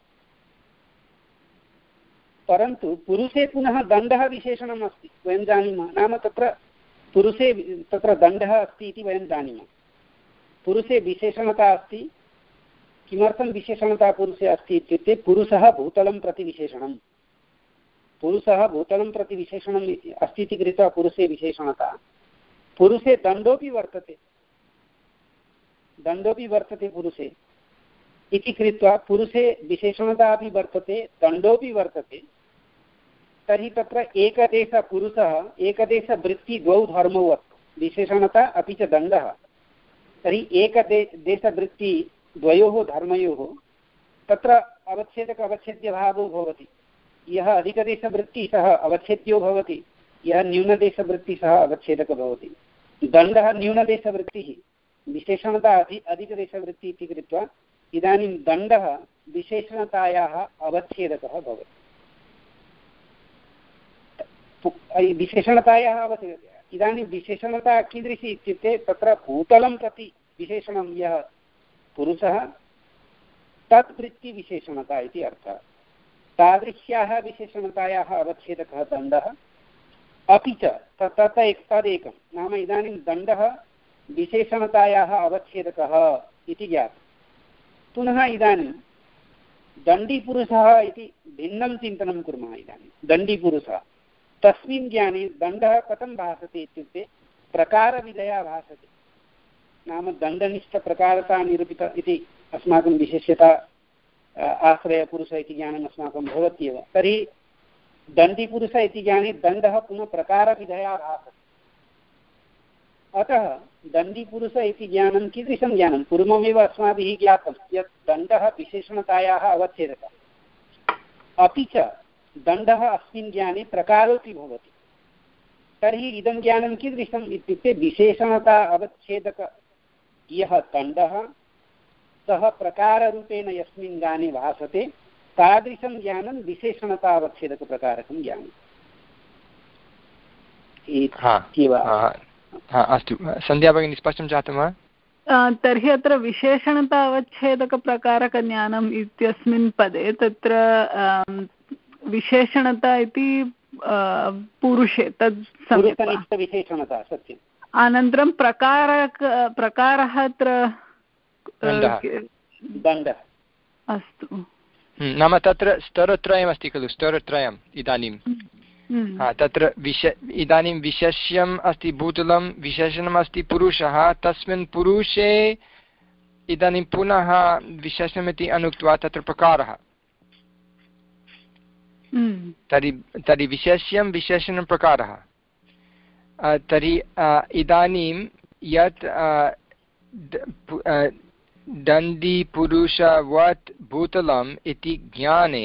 S6: परन्तु पुरुषे पुनः दण्डः विशेषणम् अस्ति वयं जानीमः। नाम तत्र पुरुषे तत्र दण्डः अस्ति इति वयं जानीमः। पुरुषे विशेषणता अस्ति। किमर्थं विशेषणता पुरुषे अस्ति इत्युक्ते पुरुषः भूतलं प्रति विशेषणम् पुरुषः भूतलं प्रति विशेषणम् अस्ति इति कृत्वा पुरुषे विशेषणता, पुरुषे दण्डोऽपि वर्तते, दण्डोऽपि वर्तते पुरुषे इति कृत्वा पुरुषे विशेषणता अपि वर्तते, दण्डोऽपि वर्तते। तर्हि तत्र एकदेशपुरुषः एकदेशवृत्ति द्वौ धर्मौ अस्ति, विशेषणता अपि च दण्डः। तर्हि एकदे देशवृत्ति द्वयोः धर्मयोः तत्र अवच्छेदक अवच्छेद्यभावो भवति। यः अधिकदेशवृत्ति सः अवच्छेद्यो भवति, यः न्यूनदेशवृत्ति सः अवच्छेदकः भवति। दण्डः न्यूनदेशवृत्तिः, विशेषणता अधि अधिकदेशवृत्तिः इति कृत्वा इदानीं दण्डः विशेषणतायाः अवच्छेदकः भवति। विशेषणतायाः अवच्छेदकः इदानीं विशेषणता कीदृशी इत्युक्ते तत्र भूतलं प्रति विशेषणं यः पुरुषः तत्वृत्तिविशेषणता इति अर्थः। तादृश्याः विशेषणतायाः अवच्छेदकः दण्डः। अपि च तत् तदेकं नाम इदानीं दण्डः विशेषणतायाः अवच्छेदकः इति ज्ञातं। पुनः इदानीं दण्डीपुरुषः इति भिन्नं चिन्तनं कुर्मः। इदानीं दण्डीपुरुषः तस्मिन् ज्ञाने दण्डः कथं भासते इत्युक्ते प्रकारविधया भासते। नाम दण्डनिष्ठप्रकारता निरूपित इति अस्माकं विशेष्यता आश्रयपुरुष इति ज्ञानम् अस्माकं भवत्येव। तर्हि दण्डीपुरुष इति ज्ञाने दण्डः पुनः प्रकारविधया भासते। अतः दण्डीपुरुष इति ज्ञानं कीदृशं ज्ञानं? पूर्वमेव अस्माभिः ज्ञातं यत् दण्डः विशेषणतायाः अवच्छेदकः, अपि च दण्डः अस्मिन् ज्ञाने प्रकारोऽपि भवति। तर्हि इदं ज्ञानं कीदृशम् इत्युक्ते विशेषणता अवच्छेदक यः दण्डः सः प्रकाररूपेण यस्मिन् ज्ञाने भासते तादृशं ज्ञानं विशेषणता अवच्छेदकप्रकारकं ज्ञानम्।
S1: अस्तु, सन्ध्या भगिनी स्पष्टं जातं वा?
S2: तर्हि अत्र विशेषणता अवच्छेदकप्रकारकज्ञानम् इत्यस्मिन् पदे तत्र विशेषणता इति पुरुषे तद्
S6: विशेषणता सत्यम्।
S2: अनन्तरं प्रकारक प्रकारः अत्र
S6: दण्डः।
S2: अस्तु,
S1: नाम तत्र स्तरत्रयमस्ति खलु, स्तरत्रयम् इदानीं तत्र विश इदानीं विशेष्यम् अस्ति भूतलं, विशेषणम् अस्ति पुरुषः। तस्मिन् पुरुषे इदानीं पुनः विशेषणमिति अनुक्त्वा तत्र प्रकारः। तर्हि तर्हि विशेष्यं विशेषणं प्रकारः। तर्हि इदानीं यत् दण्डीपुरुषवत् भूतलम् इति ज्ञाने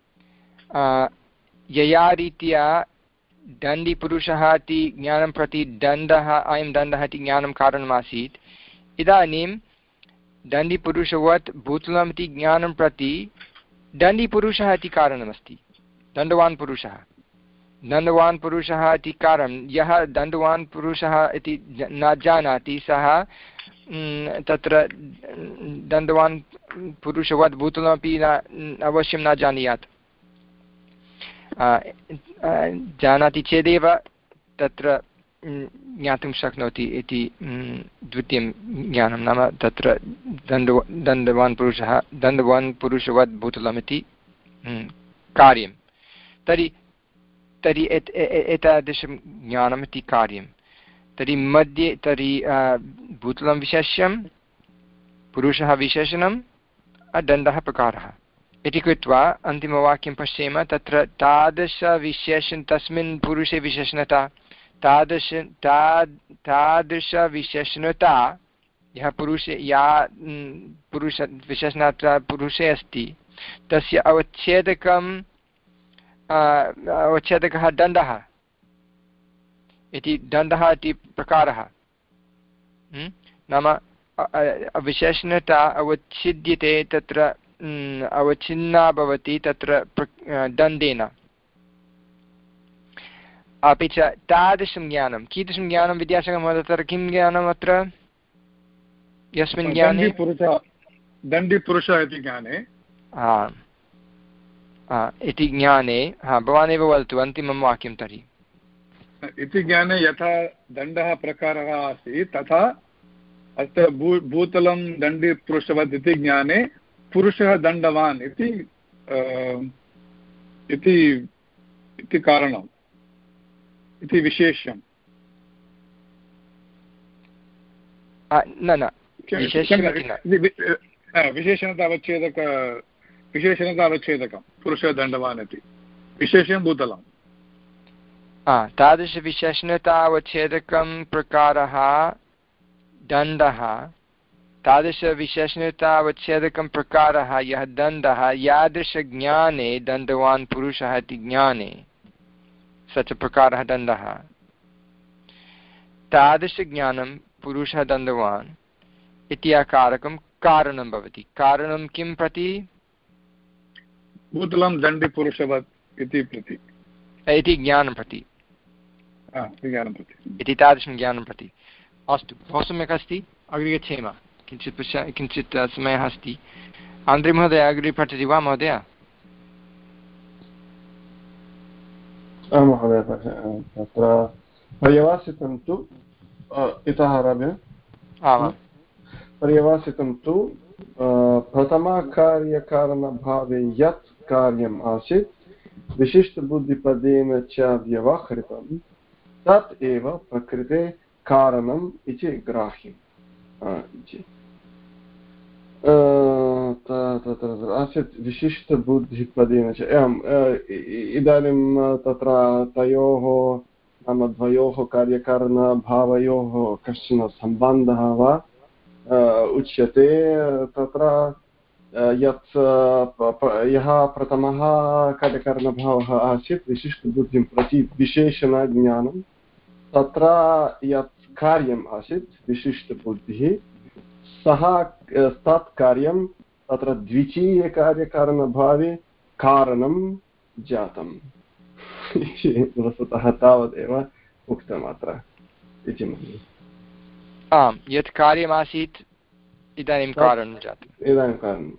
S1: यया रीत्या दण्डीपुरुषः इति ज्ञानं प्रति दण्डः अयं दण्डः इति ज्ञानं कारणमासीत्, इदानीं दण्डीपुरुषवत् भूतलम् इति ज्ञानं प्रति दण्डीपुरुषः इति कारणमस्ति, दण्डवान् पुरुषः। दण्डवान् पुरुषः इति कारणं, यः दण्डवान् पुरुषः इति न जानाति सः तत्र दण्डवान् पुरुषवत् भूतलमपि न अवश्यं न जानीयात्। जानाति चेदेव तत्र ज्ञातुं शक्नोति इति द्वितीयं ज्ञानं। नाम तत्र दण्ड दण्डवान् पुरुषः दण्डवान् पुरुषवत् भूतलमिति कार्यं। तर्हि तर्हि एतादृशं ज्ञानमिति कार्यं। तर्हि मध्ये तर्हि भूतलं विशेष्यं, पुरुषः विशेषणं, दण्डः प्रकारः इति कृत्वा अन्तिमवाक्यं पश्येम। तत्र तादृशविशेषण तस्मिन् पुरुषे विशेषणता, तादृश ता तादृशविशेषणता यः पुरुषे या पुरुष विशेषणता पुरुषे अस्ति तस्य अवच्छेदकम् अवच्छेदकः दण्डः इति दण्डः इति प्रकारः। नाम विशेषणता अवच्छिद्यते, तत्र अवच्छिन्ना भवति तत्र दण्डेन। अपि च तादृशं ज्ञानं, कीदृशं ज्ञानं विद्यासागरमहोदय, तत्र किं ज्ञानम् अत्र यस्मिन् ज्ञाने
S4: दण्डीपुरुषः इति ज्ञाने
S1: इति ज्ञाने हा भवानेव वदतु अन्तिमं वाक्यं। तर्हि
S4: इति ज्ञाने यथा दण्डः प्रकारः आसीत् तथा अत्र भू भूतलं दण्डीपुरुषवत् इति ज्ञाने पुरुषः दण्डवान् इति इति इति कारणम् इति विशेष्यं
S1: न न
S4: विशेषणतावच्छेदक विशेषणतावच्छेदकं पुरुषः दण्डवान् इति विशेष्यं भूतलं
S1: तादृशविशेषणतावच्छेदकं प्रकारः दण्डः तादृशविशेषणतावच्छेदकं प्रकारः यः दण्डः यादृशज्ञाने दण्डवान् पुरुषः इति ज्ञाने स च प्रकारः दण्डः तादृशज्ञानं पुरुषः दण्डवान् इति अकारकं कारणं भवति कारणं किं प्रति
S4: भूतलं दण्डिपुरुषवत् इति प्रति
S1: इति ज्ञानं प्रति
S4: ज्ञानं प्रति
S1: इति तादृशं ज्ञानं प्रति अस्तु बहु सम्यक् अस्ति अग्रे गच्छेम किञ्चित् पश्य किञ्चित् समयः अस्ति आन्द्रे महोदय अग्रे पठति वा महोदय
S7: महोदय तत्र पर्यवसितं तु इतः आरभ्य पर्यवसितं तु प्रथमकार्यकारणभावे यत् कार्यम् आसीत् विशिष्टबुद्धिपदेन च व्यवहृतं तत् एव प्रकृते कारणम् इति ग्राह्यम् आसीत् विशिष्टबुद्धिपदेन च एवम् इदानीं तत्र तयोः नाम द्वयोः कार्यकारणभावयोः कश्चन सम्बन्धः वा उच्यते तत्र यत् यः प्रथमः कार्यकारणभावः आसीत् विशिष्टबुद्धिं प्रति विशेषणज्ञानं तत्र यत् कार्यम् आसीत् विशिष्टबुद्धिः सः तत् कार्यं तत्र द्वितीयकार्यकारणभावे कारणं जातम् वस्तुतः तावदेव उक्तम् अत्र इति मन्ये
S1: आम् यत् कार्यमासीत् इदानीं कारणं जातम्
S7: इदानीं कारणम्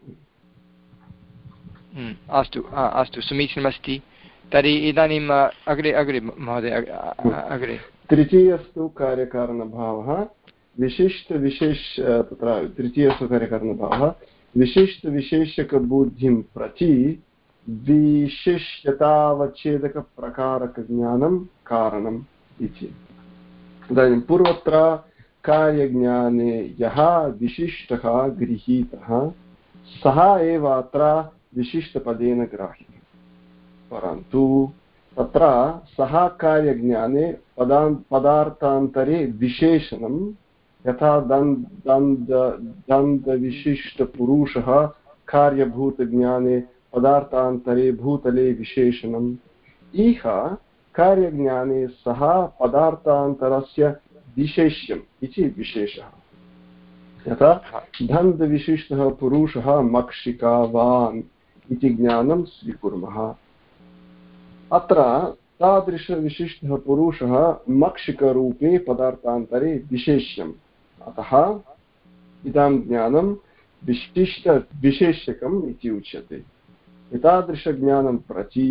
S1: अस्तु अस्तु समीचीनमस्ति तर्हि इदानीम् अग्रे अग्रे महोदय अग्रे
S7: तृतीयस्तु कार्यकारणभावः विशिष्टविशेष तत्र तृतीयस्तु कार्यकारणभावः विशिष्टविशेषकबुद्धिं प्रति विशिष्यतावच्छेदकप्रकारकज्ञानं कारणम् इति इदानीं पूर्वत्र कार्यज्ञाने यः विशिष्टः गृहीतः सः एव अत्र विशिष्टपदेन ग्राह्यः परन्तु तत्र सः कार्यज्ञाने पदान् पदार्थान्तरे विशेषणं यथा दन्द दन्द दन्तविशिष्टपुरुषः कार्यभूतज्ञाने पदार्थान्तरे भूतले विशेषणम् इह कार्यज्ञाने सः पदार्थान्तरस्य विशेष्यम् इति विशेषः यथा दन्तविशिष्टः पुरुषः मक्षिकावान् इति ज्ञानं स्वीकुर्मः अत्र तादृशविशिष्टः पुरुषः मक्षिकरूपे पदार्थान्तरे विशेष्यम् अतः इदं ज्ञानं विशिष्टविशेष्यकम् इति उच्यते एतादृशज्ञानं प्रति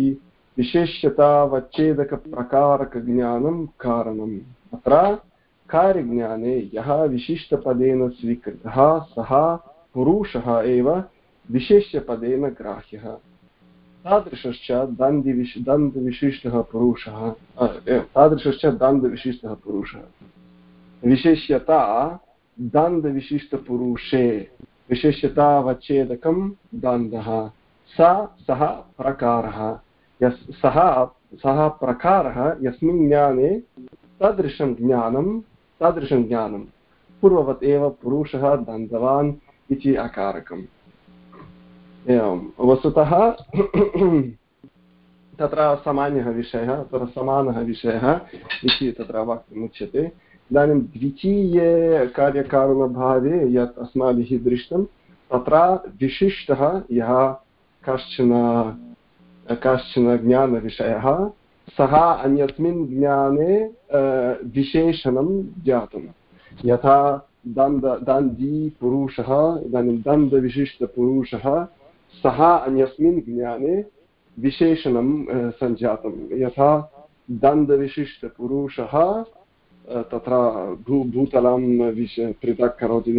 S7: विशेष्यतावच्छेदकप्रकारकज्ञानं कारणम् अत्र कार्यज्ञाने यः विशिष्टपदेन स्वीकृतः सः पुरुषः एव विशेष्यपदेन ग्राह्यः तादृशश्च दन्दिविश दन्तविशिष्टः पुरुषः तादृशश्च दन्तविशिष्टः पुरुषः विशेष्यता दन्तविशिष्टपुरुषे विशेष्यतावच्छेदकं दन्तः स सः प्रकारः यस् सः सः प्रकारः यस्मिन् ज्ञाने तादृशं ज्ञानं तादृशं ज्ञानं पूर्ववत् एव पुरुषः दन्तवान् इति अकारकम् एवं वस्तुतः तत्र सामान्यः विषयः तत्र समानः विषयः इति तत्र वक्तुमुच्यते इदानीं द्वितीये कार्यकारणभावे यत् अस्माभिः दृष्टं तत्र विशिष्टः यः कश्चन कश्चन ज्ञानविषयः सः अन्यस्मिन् ज्ञाने विशेषणं जातं यथा दन्द दन्दी-पुरुषः इदानीं दन्तविशिष्टपुरुषः सः अन्यस्मिन् ज्ञाने विशेषणं सञ्जातं यथा दन्तविशिष्टपुरुषः तत्र भू भूतलं विश पृथक् करोति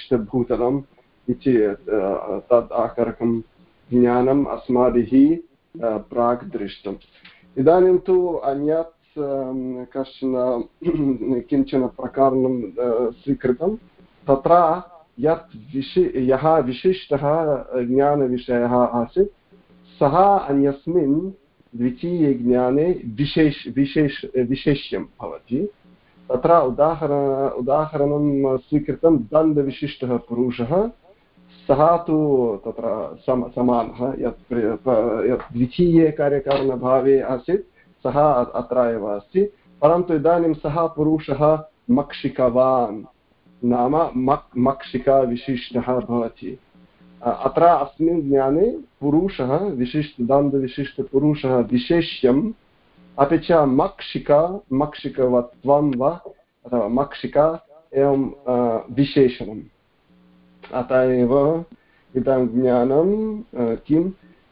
S7: दन्तविशिष्टपुरुषविशिष्टभूतलम् इति तद् आकारकं ज्ञानम् अस्माभिः प्राक् दृष्टम्। इदानीं तु अन्यत् कश्चन किञ्चन प्रकारणं स्वीकृतं, तत्र यत् विशि यः विशिष्टः ज्ञानविषयः आसीत् सः अन्यस्मिन् द्वितीये ज्ञाने विशेष विशेष विशेष्यं भवति। तत्र उदाहरण उदाहरणं स्वीकृतं दण्डविशिष्टः पुरुषः, सः तु तत्र सम समानः यत् यत् द्वितीये कार्यकारणभावे आसीत् सः अत्र एव अस्ति, परन्तु इदानीं सः पुरुषः मक्षिकवान् नाम मक् मक्षिकाविशिष्टः भवति। अत्र अस्मिन् ज्ञाने पुरुषः विशिष्ट दण्डविशिष्टपुरुषः विशेष्यम्, अपि च मक्षिका मक्षिकवत्वं वा अथवा मक्षिका एवं विशेषणम्। अतः एव इदं ज्ञानं किं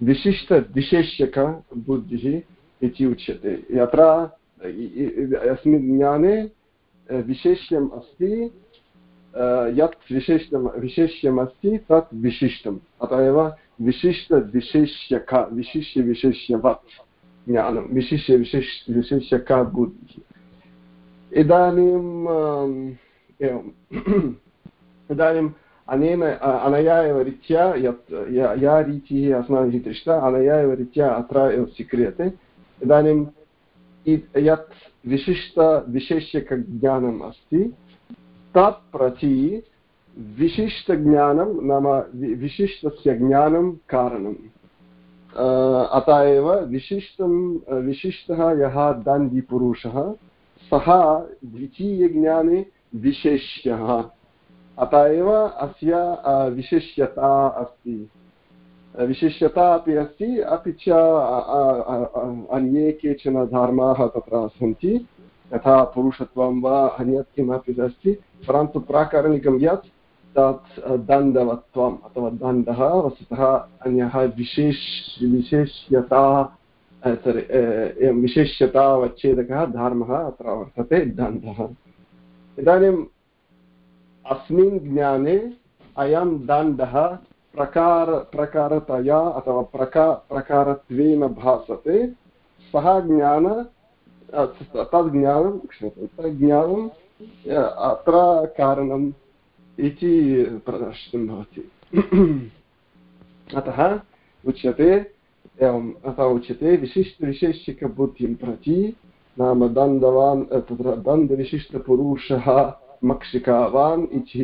S7: विशिष्टविशेष्यकबुद्धिः इति उच्यते। यत्र अस्मिन् ज्ञाने विशेष्यम् अस्ति, यत् विशेष्यं विशेष्यमस्ति तत् विशिष्टम्, अतः एव विशिष्टविशेष्यक विशिष्यविशेष्यवत् ज्ञानं विशिष्यविशेष विशेष्यका बुद्धिः। इदानीम् एवम् इदानीम् अनेन अनया एव रीत्या यत् या रीतिः अस्माभिः दृष्टा अनया एव रीत्या अत्र एव स्वीक्रियते। इदानीं यत् विशिष्टविशेष्यकज्ञानम् अस्ति तत् प्रति विशिष्टज्ञानं नाम विशिष्टस्य ज्ञानं कारणम्। अतः एव विशिष्टं विशिष्टः यः दण्डिपुरुषः सः द्वितीयज्ञाने विशेष्यः, अतः एव अस्य विशिष्यता अस्ति विशिष्यता अपि अस्ति, अपि च अन्ये केचन धर्माः तत्र सन्ति यथा पुरुषत्वं वा अन्यत् किमपि अस्ति, परन्तु प्राकारणिकं यत् तत् दण्डवत्वम् अथवा दण्डः वस्तुतः अन्यः विशेष विशेष्यता विशेष्यतावच्छेदकः धर्मः अत्र वर्तते दण्डः। इदानीम् अस्मिन् ज्ञाने अयं दण्डः प्रकार प्रकारतया अथवा प्रका प्रकारत्वेन भासते। सः ज्ञान तद् ज्ञानं तद् ज्ञानम् अत्र कारणम् इति प्रदर्शितं भवति। अतः उच्यते एवम् अतः उच्यते विशिष्टविशेषिकबुद्धिं प्रति नाम दण्डवान् तत्र दण्डविशिष्टपुरुषः मक्षिकावान् इति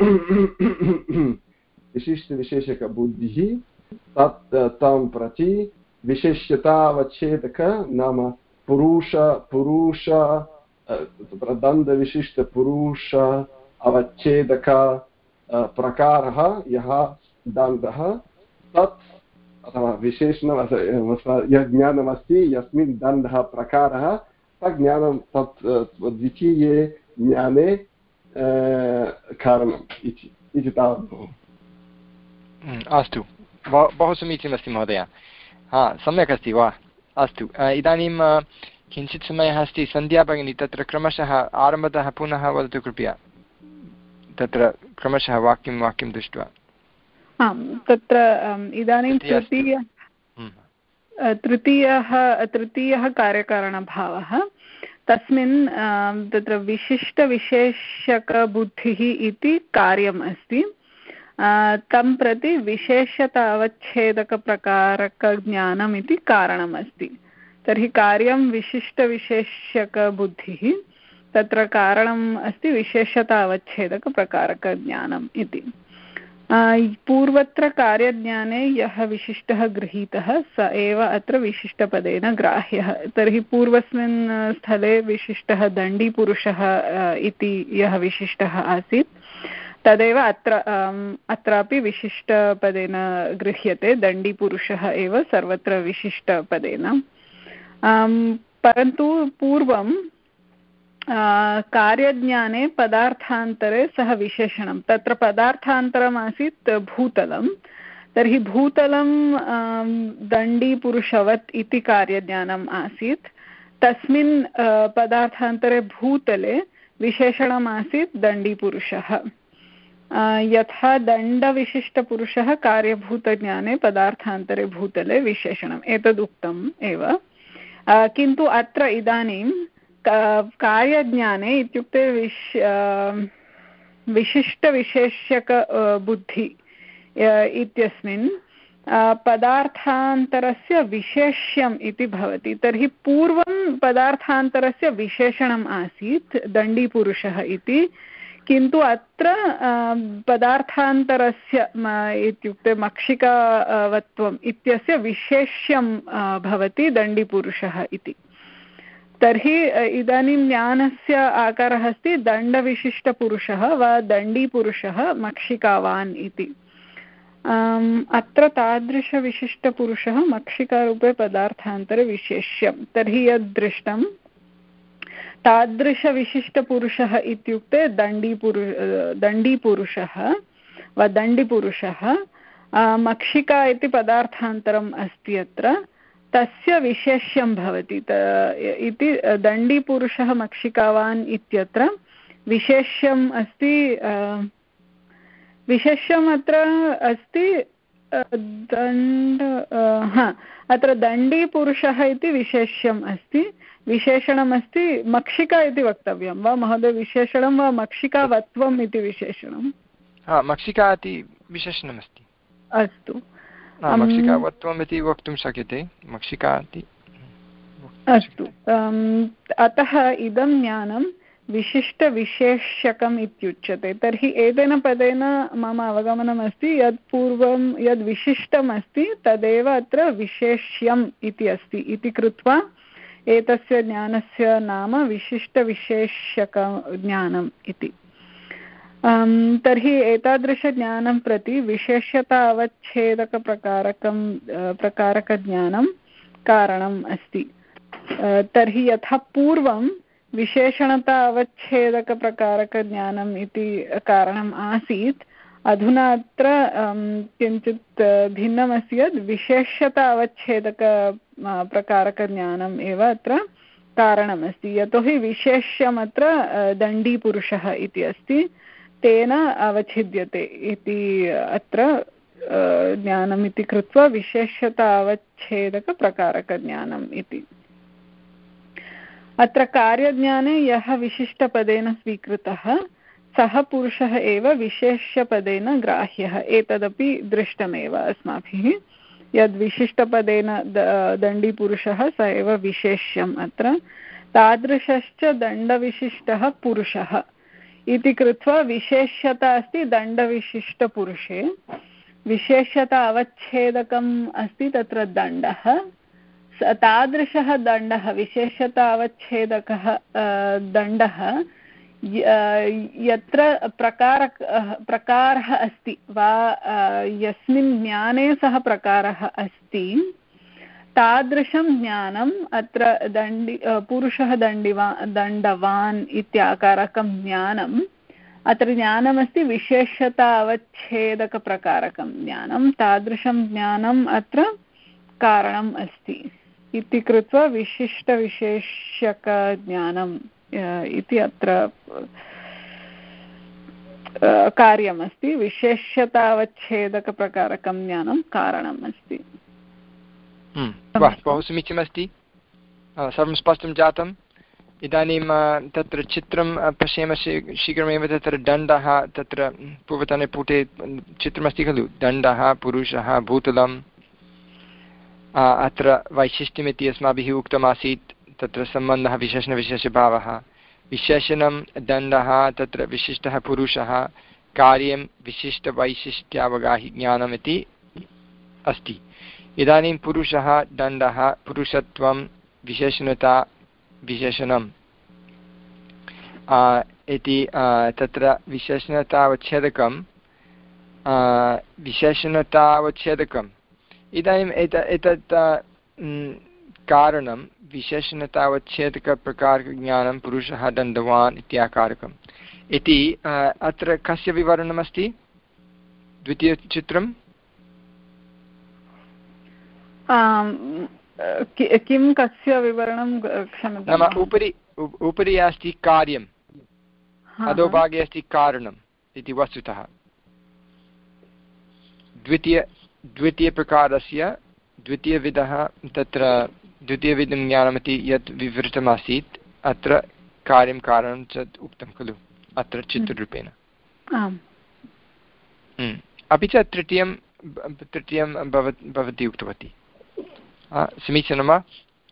S7: विशिष्टविशेषकबुद्धिः तत् तं प्रति विशेष्यतावच्छेदक नाम पुरुष पुरुष तत्र दण्डविशिष्टपुरुष अवच्छेदक प्रकारः यः दण्डः तत् अथवा विशेषणं यत् ज्ञानमस्ति यस्मिन् दण्डः प्रकारः तत् ज्ञानं तत् द्वितीये ज्ञाने कारणम् इति इति तावत् भवति।
S1: अस्तु, बहु समीचीनमस्ति महोदय। हा, सम्यक् अस्ति वा? अस्तु, इदानीं किञ्चित् समयः अस्ति। सन्ध्या भगिनी तत्र क्रमशः आरम्भतः पुनः वदतु कृपया, तत्र क्रमशः वाक्यं वाक्यं दृष्ट्वा।
S2: आम्, तत्र इदानीं तृतीय तृतीयः तृतीयः कार्यकारणभावः तस्मिन् तत्र विशिष्टविशेषकबुद्धिः इति कार्यम् अस्ति, तं प्रति विशेषतावच्छेदकप्रकारकज्ञानम् इति कारणम् अस्ति। तर्हि कार्यं विशिष्टविशेषकबुद्धिः, तत्र कारणम् अस्ति विशेषतावच्छेदकप्रकारकज्ञानम् इति। पूर्वत्र कार्यज्ञाने यः विशिष्टः गृहीतः स एव अत्र विशिष्टपदेन ग्राह्यः। तर्हि पूर्वस्मिन् स्थले विशिष्टः दण्डीपुरुषः इति यः विशिष्टः आसीत् तदेव अत्र अत्रापि विशिष्टपदेन गृह्यते। दण्डीपुरुषः एव सर्वत्र विशिष्टपदेन, परन्तु पूर्वं कार्यज्ञाने पदार्थान्तरे सः विशेषणं, तत्र पदार्थान्तरम् आसीत् भूतलं। तर्हि भूतलं दण्डीपुरुषवत् इति कार्यज्ञानम् आसीत्, तस्मिन् पदार्थान्तरे भूतले विशेषणम् आसीत् दण्डीपुरुषः। यथा दण्डविशिष्टपुरुषः कार्यभूतज्ञाने पदार्थान्तरे भूतले विशेषणम् एतदुक्तम् एव, किन्तु अत्र इदानीं कार्यज्ञाने इत्युक्ते विश विशिष्टविशेष्यक बुद्धि इत्यस्मिन् पदार्थान्तरस्य विशेष्यम् इति भवति। तर्हि पूर्वं पदार्थान्तरस्य विशेषणम् आसीत् दण्डीपुरुषः इति, किन्तु अत्र पदार्थान्तरस्य इत्युक्ते मक्षिकावत्वम् इत्यस्य विशेष्यं भवति दण्डीपुरुषः इति। तर्हि इदानीं ज्ञानस्य आकारः अस्ति दण्डविशिष्टपुरुषः वा दण्डीपुरुषः मक्षिकावान् इति। अत्र तादृशविशिष्टपुरुषः मक्षिकारूपे पदार्थान्तरे विशेष्यं। तर्हि यद् दृष्टं तादृशविशिष्टपुरुषः इत्युक्ते दण्डीपुरु दण्डीपुरुषः वा दण्डिपुरुषः मक्षिका इति पदार्थान्तरम् अस्ति अत्र, तस्य विशेष्यं भवति इति। दण्डीपुरुषः मक्षिकावान् इत्यत्र विशेष्यम् अस्ति, विशेष्यम् अत्र अस्ति दण्ड हा अत्र दण्डीपुरुषः इति विशेष्यम् अस्ति, विशेषणमस्ति मक्षिका इति वक्तव्यं वा महोदय? विशेषणं वा मक्षिकावत्वम् इति विशेषणं?
S1: मक्षिका इति विशेषणमस्ति।
S2: अस्तु,
S1: मक्षिकावत्वम् इति वक्तुं शक्यते, मक्षिका इति।
S2: अस्तु, अतः इदं ज्ञानं विशिष्टविशेष्यकम् इत्युच्यते। तर्हि एतेन पदेन मम अवगमनम् अस्ति यत् पूर्वं यद् विशिष्टम् अस्ति तदेव अत्र विशेष्यम् इति अस्ति इति कृत्वा एतस्य ज्ञानस्य नाम विशिष्टविशेष्यकज्ञानम् इति। तर्हि एतादृशज्ञानं प्रति विशेष्यता अवच्छेदकप्रकारकं प्रकारकज्ञानं कारणम् अस्ति। तर्हि यथा पूर्वं विशेषणता अवच्छेदकप्रकारकज्ञानम् इति कारणम् आसीत्, अधुना अत्र किञ्चित् भिन्नमस्ति यद् विशेष्यता अवच्छेदक प्रकारकज्ञानम् एव अत्र कारणमस्ति। यतोहि विशेष्यमत्र दण्डीपुरुषः इति अस्ति, तेन अवच्छिद्यते इति अत्र ज्ञानम् इति कृत्वा विशेष्यता अवच्छेदकप्रकारकज्ञानम् इति। अत्र कार्यज्ञाने यः विशिष्टपदेन स्वीकृतः सः पुरुषः एव विशेष्यपदेन ग्राह्यः, एतदपि दृष्टमेव अस्माभिः। यद् विशिष्टपदेन दण्डीपुरुषः स एव विशेष्यम् अत्र। तादृशश्च दण्डविशिष्टः पुरुषः इति कृत्वा विशेष्यता अस्ति दण्डविशिष्टपुरुषे, विशेष्यता अवच्छेदकम् अस्ति तत्र दण्डः। तादृशः दण्डः विशेष्यता अवच्छेदकः दण्डः यत्र प्रकार प्रकारः अस्ति वा यस्मिन् ज्ञाने सः प्रकारः अस्ति तादृशं ज्ञानम् अत्र दण्डि पुरुषः दण्डिवा दण्डवान् इत्याकारकं ज्ञानम् अत्र ज्ञानमस्ति विशेष्यता अवच्छेदकप्रकारकं ज्ञानं, तादृशं ज्ञानम् अत्र कारणम् अस्ति इति कृत्वा विशिष्टविशेष्यकज्ञानम् इति अत्र कार्यमस्ति। विशेष्यतावच्छेदकप्रकारकं ज्ञानं कारणम् अस्ति।
S1: बहु समीचीनमस्ति, सर्वं स्पष्टं जातम्। इदानीं तत्र चित्रं पश्यामः शीघ्रमेव। तत्र दण्डः, तत्र पूर्वतने पुटे चित्रमस्ति खलु, दण्डः पुरुषः भूतलम्। अत्र वैशिष्ट्यमिति अस्माभिः उक्तमासीत्, तत्र सम्बन्धः विशेषणविशेषभावः। विशेषणं दण्डः, तत्र विशिष्टः पुरुषः, कार्यं विशिष्टवैशिष्ट्यावगाहि ज्ञानमिति अस्ति। इदानीं पुरुषः दण्डः पुरुषत्वं विशेषणता विशेषणम् इति तत्र विशेषणतावच्छेदकं विशेषणतावच्छेदकम् इदानीम् एत एतत् कारणं विशेषणतावच्छेदकप्रकारज्ञानं पुरुषः दण्डवान् इत्याकारकम् इति। अत्र कस्य विवरणमस्ति? द्वितीयचित्रं
S2: किं कस्य विवरणं? क्षम्यतां,
S1: नाम उपरि उपरि अस्ति कार्यम्, अधोभागे अस्ति कारणम् इति वस्तुतः। द्वितीय द्वितीयप्रकारस्य द्वितीयविधः तत्र द्वितीयविधं ज्ञानमिति यत् विवृतमासीत् अत्र कार्यं कारणं च उक्तं खलु अत्र चित्ररूपेण। अपि च तृतीयं तृतीयं भव भवती उक्तवती समीचीनं वा?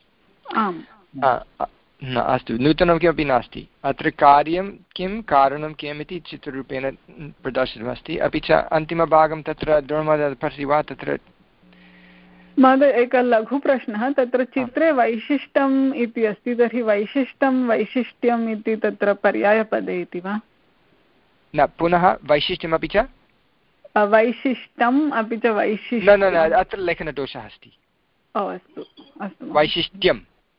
S1: न अस्तु नूतनं किमपि नास्ति अत्र कार्यं किं कारणं किम् इति चित्ररूपेण प्रदर्शितमस्ति। अपि च अन्तिमभागं तत्र द्रोणमहोदय पठति वा? तत्र
S2: महोदय एकः लघुप्रश्नः तत्र चित्रे वैशिष्ट्यम् इति अस्ति तर्हि वैशिष्ट्यं वैशिष्ट्यम् इति तत्र पर्यायपदे इति वा?
S1: न पुनः वैशिष्ट्यमपि च
S2: वैशिष्ट्यम् अपि च वैशिष्ट्यं
S1: न न अत्र लेखनदोषः अस्ति।
S2: ओ अस्तु अस्तु
S1: वैशिष्ट्यं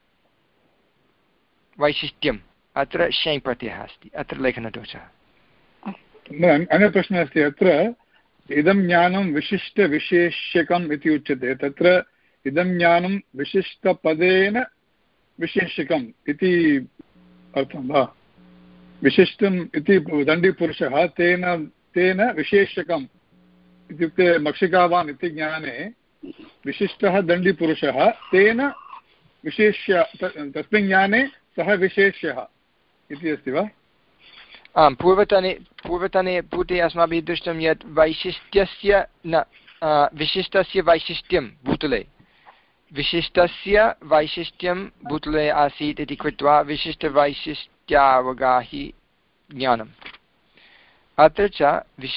S1: वैशिष्ट्यम् अत्र शै प्रत्ययः अस्ति अत्र लेखनदोषः।
S4: अन्यः प्रश्नः अस्ति अत्र इदं ज्ञानं विशिष्टविशेष्यकम् इति उच्यते तत्र इदं ज्ञानं विशिष्टपदेन विशेष्यकम् इति अर्थं वा? विशिष्टम् इति दण्डीपुरुषः तेन तेन विशेष्यकम् इत्युक्ते मक्षिकावान् इति ज्ञाने विशिष्टः दण्डीपुरुषः तेन विशेष्य तस्मिन् ज्ञाने सः विशेष्यः इति अस्ति वा?
S1: आं पूर्वतने पूर्वतने पुटे अस्माभिः दृष्टं यत् वैशिष्ट्यस्य न विशिष्टस्य वैशिष्ट्यं भूतले विशिष्टस्य वैशिष्ट्यं भूतले आसीत् इति कृत्वा विशिष्टवैशिष्ट्यावगाहि ज्ञानम् अत्र च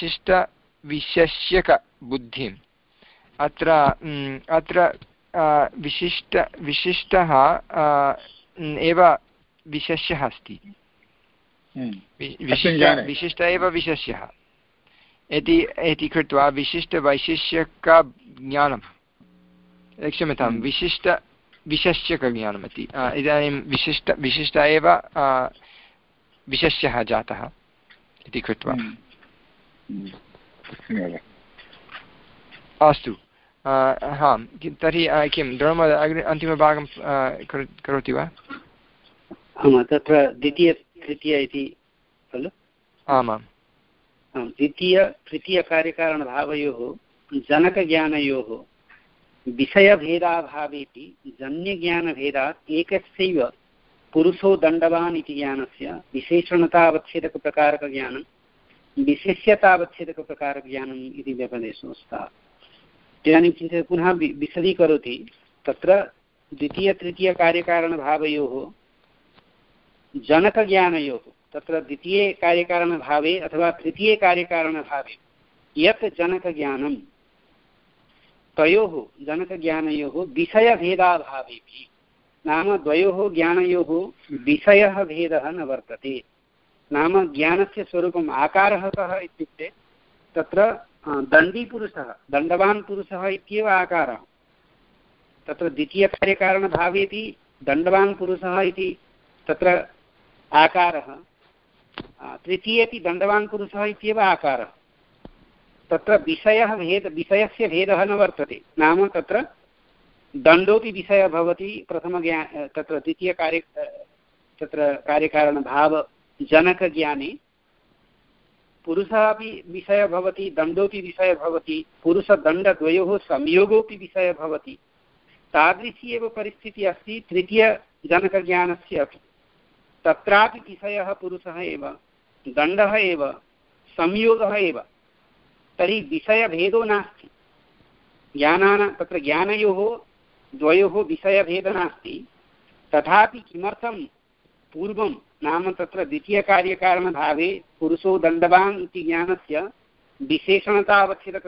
S1: विशिष्टविशेष्यकबुद्धिम् अत्र अत्र विशिष्ट विशिष्टः एव विशेष्यः अस्ति विशिष्ट एव विशेष्यः इति इति कृत्वा विशिष्टवैशिष्यकज्ञानं क्षम्यतां विशिष्टविशेष्यकज्ञानम् इति इदानीं विशिष्ट विशिष्ट एव विशेष्यः जातः इति कृत्वा अस्तु हा तर्हि किं द्रोम अन्तिमभागं करोति वा?
S6: तत्र द्वितीय तृतीय इति खलु?
S1: आमां
S6: द्वितीय तृतीयकार्यकारणभावयोः जनकज्ञानयोः विषयभेदाभावेपि जन्यज्ञानभेदात् एकस्यैव पुरुषो दण्डवान् इति ज्ञानस्य विशेषणतावच्छेदकप्रकारकज्ञानं विशेष्यतावच्छेदकप्रकारकज्ञानम् इति व्यपदेशो स्तः। इदानीं चिन्तय पुनः विशदीकरोति तत्र द्वितीयतृतीयकार्यकारणभावयोः जनकज्ञानयोः तत्र द्वितीये कार्यकारणभावे अथवा तृतीये कार्यकारणभावे यत् जनकज्ञानं तयोः जनकज्ञानयोः विषयभेदाभावेपि नाम द्वयोः ज्ञानयोः विषयः भेदः न वर्तते। नाम ज्ञानस्य स्वरूपम् आकारः कः इत्युक्ते तत्र दण्डीपुरुषः दण्डवान् पुरुषः इत्येव आकारः तत्र द्वितीयकार्यकारणभावेपि दण्डवान् पुरुषः इति तत्र आकारः तृतीयेपि दण्डवान् पुरुषः इत्येव आकारः तत्र विषयः भेद विषयस्य भेदः न वर्तते। नाम तत्र दण्डोपि विषयः भवति प्रथमज्ञा तत्र द्वितीयकार्य तत्र कार्यकारणभावजनकज्ञाने पुरुषः अपि विषयः भवति दण्डोपि विषयः भवति पुरुषदण्डद्वयोः संयोगोपि विषयः भवति। तादृशी एव परिस्थितिः अस्ति तृतीयजनकज्ञानस्य अपि तत्रापि विषयः पुरुषः एव दण्डः एव संयोगः एव। तर्हि विषयभेदो नास्ति ज्ञानानां तत्र ज्ञानयोः द्वयोः विषयभेदः नास्ति। तथापि किमर्थं पूर्वं नाम तत्र द्वितीयकार्यकारणभावे पुरुषो दण्डवान् इति ज्ञानस्य विशेषणतावच्छेदक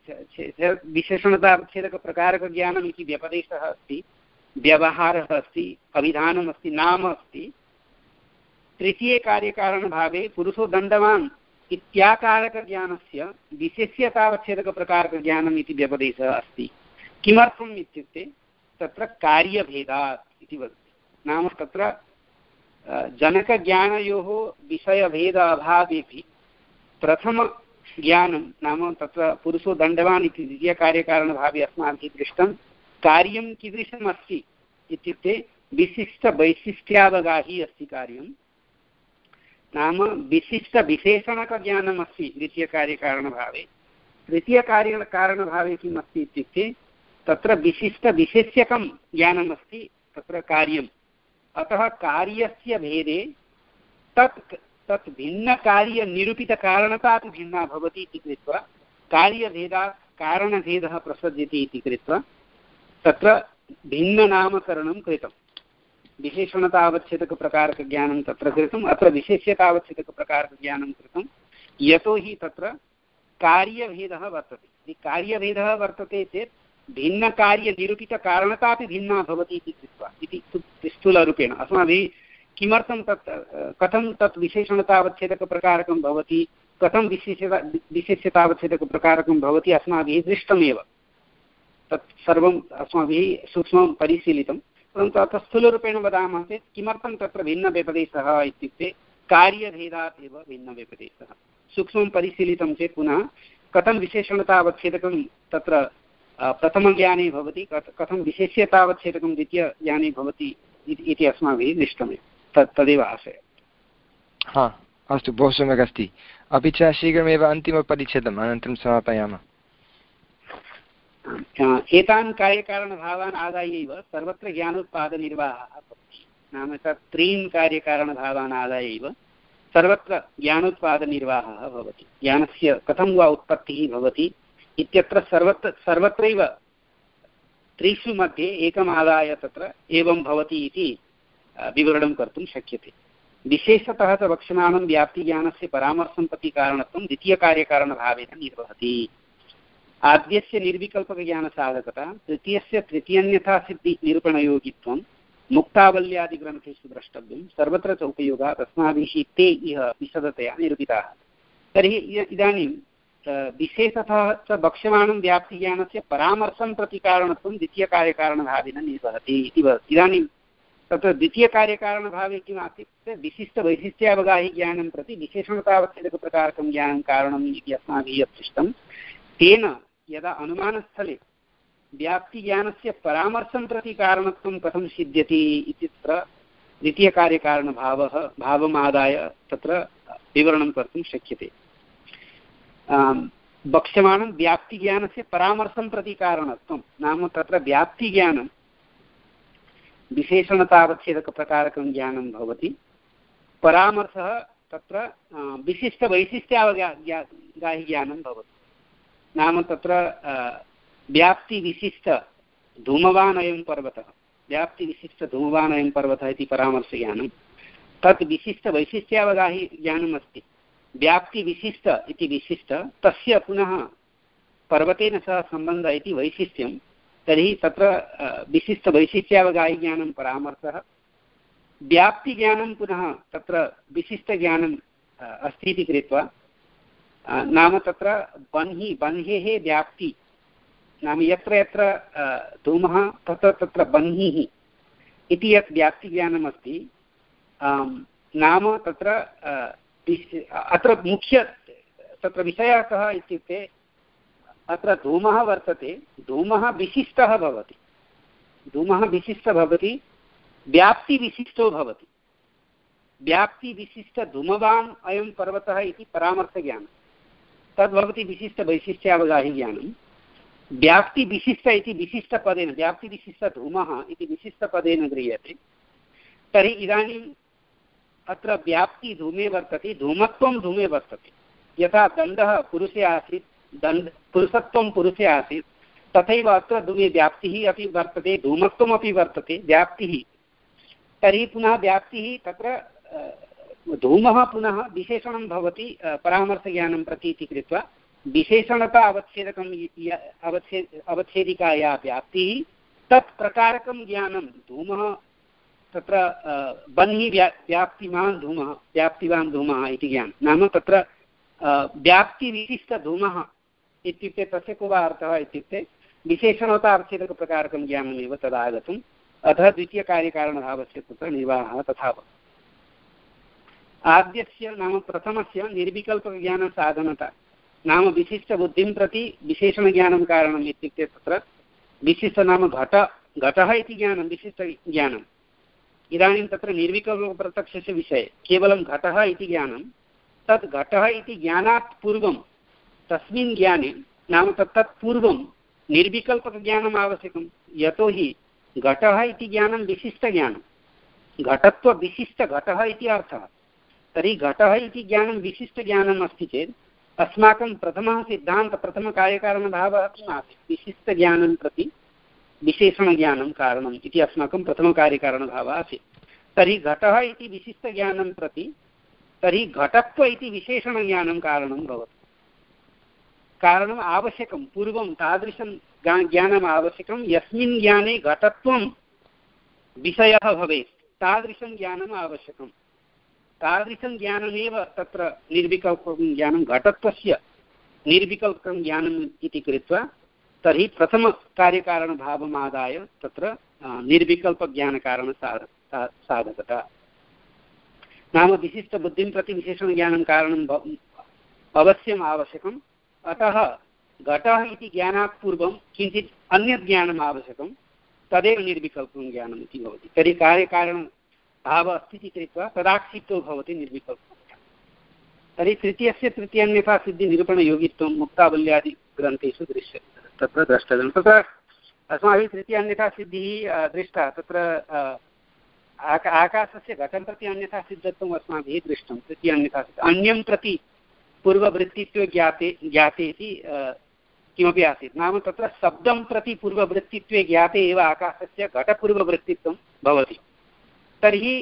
S6: विशेषणतावच्छेदकप्रकारकज्ञानम् इति व्यपदेशः अस्ति व्यवहारः अस्ति अभिधानमस्ति नाम अस्ति। तृतीये कार्यकारणभावे पुरुषो दण्डवान् इत्याकारकज्ञानस्य विशेष्यतावच्छेदकप्रकारकज्ञानम् इति व्यपदेशः अस्ति। किमर्थम् इत्युक्ते तत्र कार्यभेदात् इति वदति। नाम तत्र जनकज्ञानयोः विषयभेद अभावेपि प्रथमज्ञानं नाम तत्र पुरुषो दण्डवान् इति द्वितीयकार्यकारणभावे अस्माभिः दृष्टं कार्यं कीदृशम् अस्ति इत्युक्ते विशिष्टवैशिष्ट्यावगाही अस्ति कार्यं। नाम विशिष्टविशेषणकज्ञानम् अस्ति द्वितीयकार्यकारणभावे तृतीयकार्यकारणभावे किम् अस्ति इत्युक्ते तत्र विशिष्टविशेष्यकं ज्ञानमस्ति तत्र कार्यम्। अतः कार्यस्य भेदे तत् तत् भिन्नकार्यनिरूपितकारणता अपि भिन्ना भवति इति कृत्वा कार्यभेदात् कारणभेदः प्रसज्यते इति कृत्वा तत्र भिन्ननामकरणं कृतं। विशेषणतावच्छेदकप्रकारकज्ञानं तत्र कृतम्, अत्र विशेष्यतावच्छेदकप्रकारकज्ञानं कृतं, यतोहि तत्र कार्यभेदः वर्तते। यदि कार्यभेदः वर्तते चेत् भिन्नकार्यनिरूपितकारणता अपि भिन्ना भवति इति कृत्वा इति स्थूलरूपेण अस्माभिः किमर्थं तत् कथं तत् विशेषणतावच्छेदकप्रकारकं भवति, कथं विशेषता विशेष्यतावच्छेदकप्रकारकं भवति अस्माभिः दृष्टमेव। तत् सर्वम् अस्माभिः सूक्ष्मं परिशीलितं, परन्तु अतः स्थूलरूपेण वदामः चेत् किमर्थं तत्र भिन्नव्यपदेशः इत्युक्ते कार्यभेदात् एव भिन्नव्यपदेशः। सूक्ष्मं परिशीलितं चेत् पुनः कथं विशेषणतावच्छेदकं तत्र प्रथमज्ञाने भवति, कथं विशेष्यतावच्छेदकं द्वितीयज्ञाने भवति इति अस्माभिः दृष्टमेव। तत् तदेव आशयः।
S1: हा, अस्तु, बहु सम्यक् अस्ति। अपि च शीघ्रमेव अन्तिमपरिच्छेदम् अनन्तरं समापयामः।
S6: एतान् कार्यकारणभावान् आदाय एव सर्वत्र ज्ञानोत्पादनिर्वाहः भवति। नाम तत् त्रीन् कार्यकारणभावान् आदाय एव सर्वत्र ज्ञानोत्पादनिर्वाहः भवति। ज्ञानस्य कथं वा उत्पत्तिः भवति इत्यत्र सर्वत्र सर्वत्रैव त्रिषु मध्ये एकम् आदाय तत्र एवं भवति इति विवरणं कर्तुं शक्यते। विशेषतः च वक्ष्यमाणं व्याप्तिज्ञानस्य परामर्शं प्रति कारणत्वं द्वितीयकार्यकारणभावेन निर्वहति। आद्यस्य निर्विकल्पकज्ञानसाधकता, तृतीयस्य तृतीयन्यथा सिद्धिनिरूपणयोगित्वं मुक्तावल्यादिग्रन्थेषु द्रष्टव्यं, सर्वत्र च उपयोगात् अस्माभिः ते इह विशदतया निरूपिताः। तर्हि इदानीं विशेषतः च वक्ष्यमाणं व्याप्तिज्ञानस्य परामर्शं प्रति कारणत्वं द्वितीयकार्यकारणभावेन निर्वहति इति वदति। इदानीं तत्र द्वितीयकार्यकारणभावे किम् आसीत्, विशिष्टवैशिष्ट्यावगाहि ज्ञानं प्रति विशेषणतावच्छेदकप्रकारकं ज्ञानं कारणम् इति अस्माभिः यत् पृष्टं, तेन यदा अनुमानस्थले व्याप्तिज्ञानस्य परामर्शं प्रति कारणत्वं कथं सिद्ध्यति इत्यत्र द्वितीयकार्यकारणभावः भावमादाय तत्र विवरणं कर्तुं शक्यते। वक्ष्यमाणं व्याप्तिज्ञानस्य परामर्शं प्रति कारणत्वं नाम तत्र व्याप्तिज्ञानं विशेषणतावच्छेदकप्रकारकं ज्ञानं भवति, परामर्शः तत्र विशिष्टवैशिष्ट्यावगाहि ज्ञानं भवति। नाम तत्र व्याप्तिविशिष्ट धूमवान् अयं पर्वतः, व्याप्तिविशिष्टधूमवान् अयं पर्वतः इति परामर्शज्ञानं, तत् विशिष्टवैशिष्ट्यावगाहि ज्ञानम् अस्ति। व्याप्तिविशिष्ट इति विशिष्ट, तस्य पुनः पर्वतेन सह सम्बन्धः इति वैशिष्ट्यं, तर्हि तत्र विशिष्टवैशिष्ट्यावगाहि ज्ञानं परामर्शः। व्याप्तिज्ञानं पुनः तत्र विशिष्टज्ञानं अस्ति इति कृत्वा नाम तत्र बन्हि बन्हेः व्याप्ति नाम यत्र यत्र धूमः तत्र तत्र बन्हिः इति यत् व्याप्तिज्ञानम् अस्ति, नाम तत्र अत्र मुख्य तत्र विषयः कः इत्युक्ते अत्र धूमः वर्तते, धूमः विशिष्टः भवति, धूमः विशिष्टः भवति, व्याप्तिविशिष्टो भवति। व्याप्तिविशिष्टधूमवान् अयं पर्वतः इति परामर्शज्ञानं, तद्भवति विशिष्टवैशिष्ट्यावगाहि ज्ञानं। व्याप्तिविशिष्ट इति विशिष्टपदेन, व्याप्तिविशिष्टधूमः इति विशिष्टपदेन गृह्यते। तर्हि इदानीम् अत्र व्याप्तिधूमे वर्तते, धूमत्वं धूमे वर्तते। यथा दण्डः पुरुषे आसीत्, दण्ड पुरुषत्वं पुरुषे आसीत्, तथैव अत्र धूमे व्याप्तिः अपि वर्तते, धूमत्वमपि वर्तते, व्याप्तिः। तर्हि पुनः व्याप्तिः तत्र धूमः पुनः विशेषणं भवति परामर्शज्ञानं प्रति इति कृत्वा विशेषणता अवच्छेदकं अवच्छे अवच्छेदिका या व्याप्तिः तत् प्रकारकं ज्ञानं धूमः तत्र बन्हि व्या व्याप्तिमान् धूमः व्याप्तिवान् धूमः इति ज्ञानं। नाम तत्र व्याप्तिविशिष्टधूमः इत्युक्ते तस्य को वा अर्थः इत्युक्ते विशेषणता अवच्छेदकप्रकारकं ज्ञानमेव तदागतम्। अतः द्वितीयकार्यकारणभावस्य तत्र निर्वाहः तथा भवति। आद्यस्य नाम प्रथमस्य निर्विकल्पज्ञानसाधनता नाम विशिष्टबुद्धिं प्रति विशेषणज्ञानं कारणम् इत्युक्ते तत्र विशिष्ट नाम घट घटः इति ज्ञानं विशिष्टज्ञानम्। इदानीं तत्र निर्विकल्पप्रत्यक्षस्य विषये केवलं घटः इति ज्ञानं, तत् घटः इति ज्ञानात् पूर्वं तस्मिन् ज्ञाने नाम तत्तत् पूर्वं निर्विकल्पकज्ञानम् आवश्यकं। यतोहि घटः इति ज्ञानं विशिष्टज्ञानं, घटत्वविशिष्टघटः इति अर्थः। तर्हि घटः इति ज्ञानं विशिष्टज्ञानम् अस्ति चेत् अस्माकं प्रथमः सिद्धान्तः प्रथमकार्यकारणभावः किम् आसीत्? विशिष्टज्ञानं प्रति विशेषणज्ञानं कारणम् इति अस्माकं प्रथमकार्यकारणभावः आसीत्। तर्हि घटः इति विशिष्टज्ञानं प्रति तर्हि घटत्व इति विशेषणज्ञानं कारणं भवति। कारणम् आवश्यकं, पूर्वं तादृशं ज्ञानम् आवश्यकं यस्मिन् ज्ञाने घटत्वं विषयः भवेत्, तादृशं ज्ञानम् आवश्यकं। तादृशं ज्ञानमेव तत्र निर्विकल्पकं ज्ञानं, घटत्वस्य निर्विकल्पकं ज्ञानम् इति कृत्वा तर्हि प्रथमकार्यकारणभावमादाय तत्र निर्विकल्पज्ञानकारणसाध साधकता नाम विशिष्टबुद्धिं प्रति विशेषणज्ञानं कारणम् अवश्यम् आवश्यकम्। अतः घटः इति ज्ञानात् पूर्वं किञ्चित् अन्यत् ज्ञानम् आवश्यकं, तदेव निर्विकल्पं ज्ञानम् इति भवति। तर्हि कार्यकारणभावः अस्ति इति कृत्वा तदाक्षिप्तो भवति निर्विकल्पं। तर्हि तृतीयस्य तृतीयान्यथा सिद्धिनिरूपणयोगित्वं मुक्तावल्यादिग्रन्थेषु दृश्यते, तत्र द्रष्टव्यं। तत्र अस्माभिः तृतीयान्यथा सिद्धिः दृष्टा। तत्र आका आकाशस्य घटं प्रति अन्यथा सिद्धत्वम् अस्माभिः दृष्टं। तृतीयान्यथा अन्यं प्रति पूर्ववृत्तित्वे ज्ञाते ज्ञाते इति किमपि आसीत्। नाम तत्र शब्दं प्रति पूर्ववृत्तित्वे ज्ञाते एव आकाशस्य घटपूर्ववृत्तित्वं भवति। तर्हि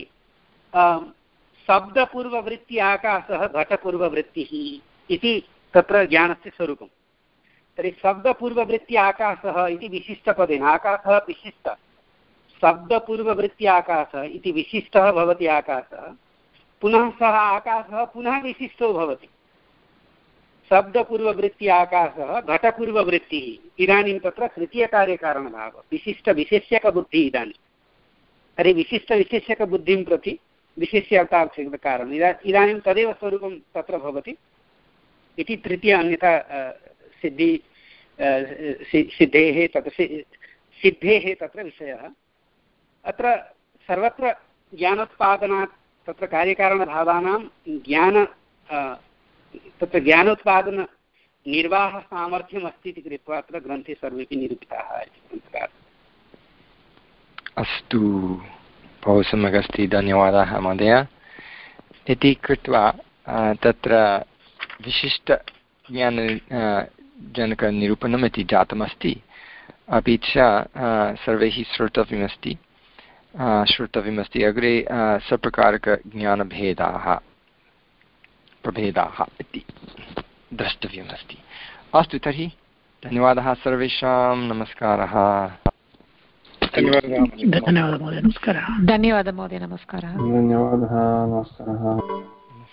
S6: शब्दपूर्ववृत्ति आकाशः घटपूर्ववृत्तिः इति तत्र ज्ञानस्य स्वरूपं। तर्हि शब्दपूर्ववृत्ति आकाशः इति विशिष्टपदेन, आकाशः विशिष्टः, शब्दपूर्ववृत्ति आकाशः इति विशिष्टः भवति आकाशः, पुनः सः आकाशः पुनः विशिष्टो भवति। शब्दपूर्ववृत्ति आकाशः घटपूर्ववृत्तिः। इदानीं तत्र तृतीयकार्यकारणभावः विशिष्टविशेष्यकबुद्धिः। इदानीं तर्हि विशिष्टविशेष्यकबुद्धिं प्रति विशेष्यर्थावश्यकताकारणम् इदा इदानीं तदेव स्वरूपं तत्र भवति इति तृतीय अन्यथा सिद्धि सिद्धेः तत्र सिद्धेः तत्र विषयः। अत्र सर्वत्र ज्ञानोत्पादनात् तत्र कार्यकारणभावानां ज्ञान तत्र ज्ञानोत्पादननिर्वाहसामर्थ्यम् अस्ति इति कृत्वा अत्र ग्रन्थे सर्वेपि निरूपिताः इति।
S1: अस्तु, बहु सम्यक् अस्ति, धन्यवादाः महोदय। इति कृत्वा तत्र विशिष्टज्ञान जनकनिरूपणम् इति जातमस्ति। अपि च सर्वैः श्रोतव्यमस्ति श्रोतव्यमस्ति अग्रे सप्रकारकज्ञानभेदाः प्रभेदाः इति द्रष्टव्यमस्ति। अस्तु, तर्हि धन्यवादः सर्वेषां। नमस्कारः।
S3: धन्यवादः महोदय, नमस्कारः।
S5: धन्यवादः महोदय, नमस्कारः।
S7: धन्यवादः, नमस्कारः।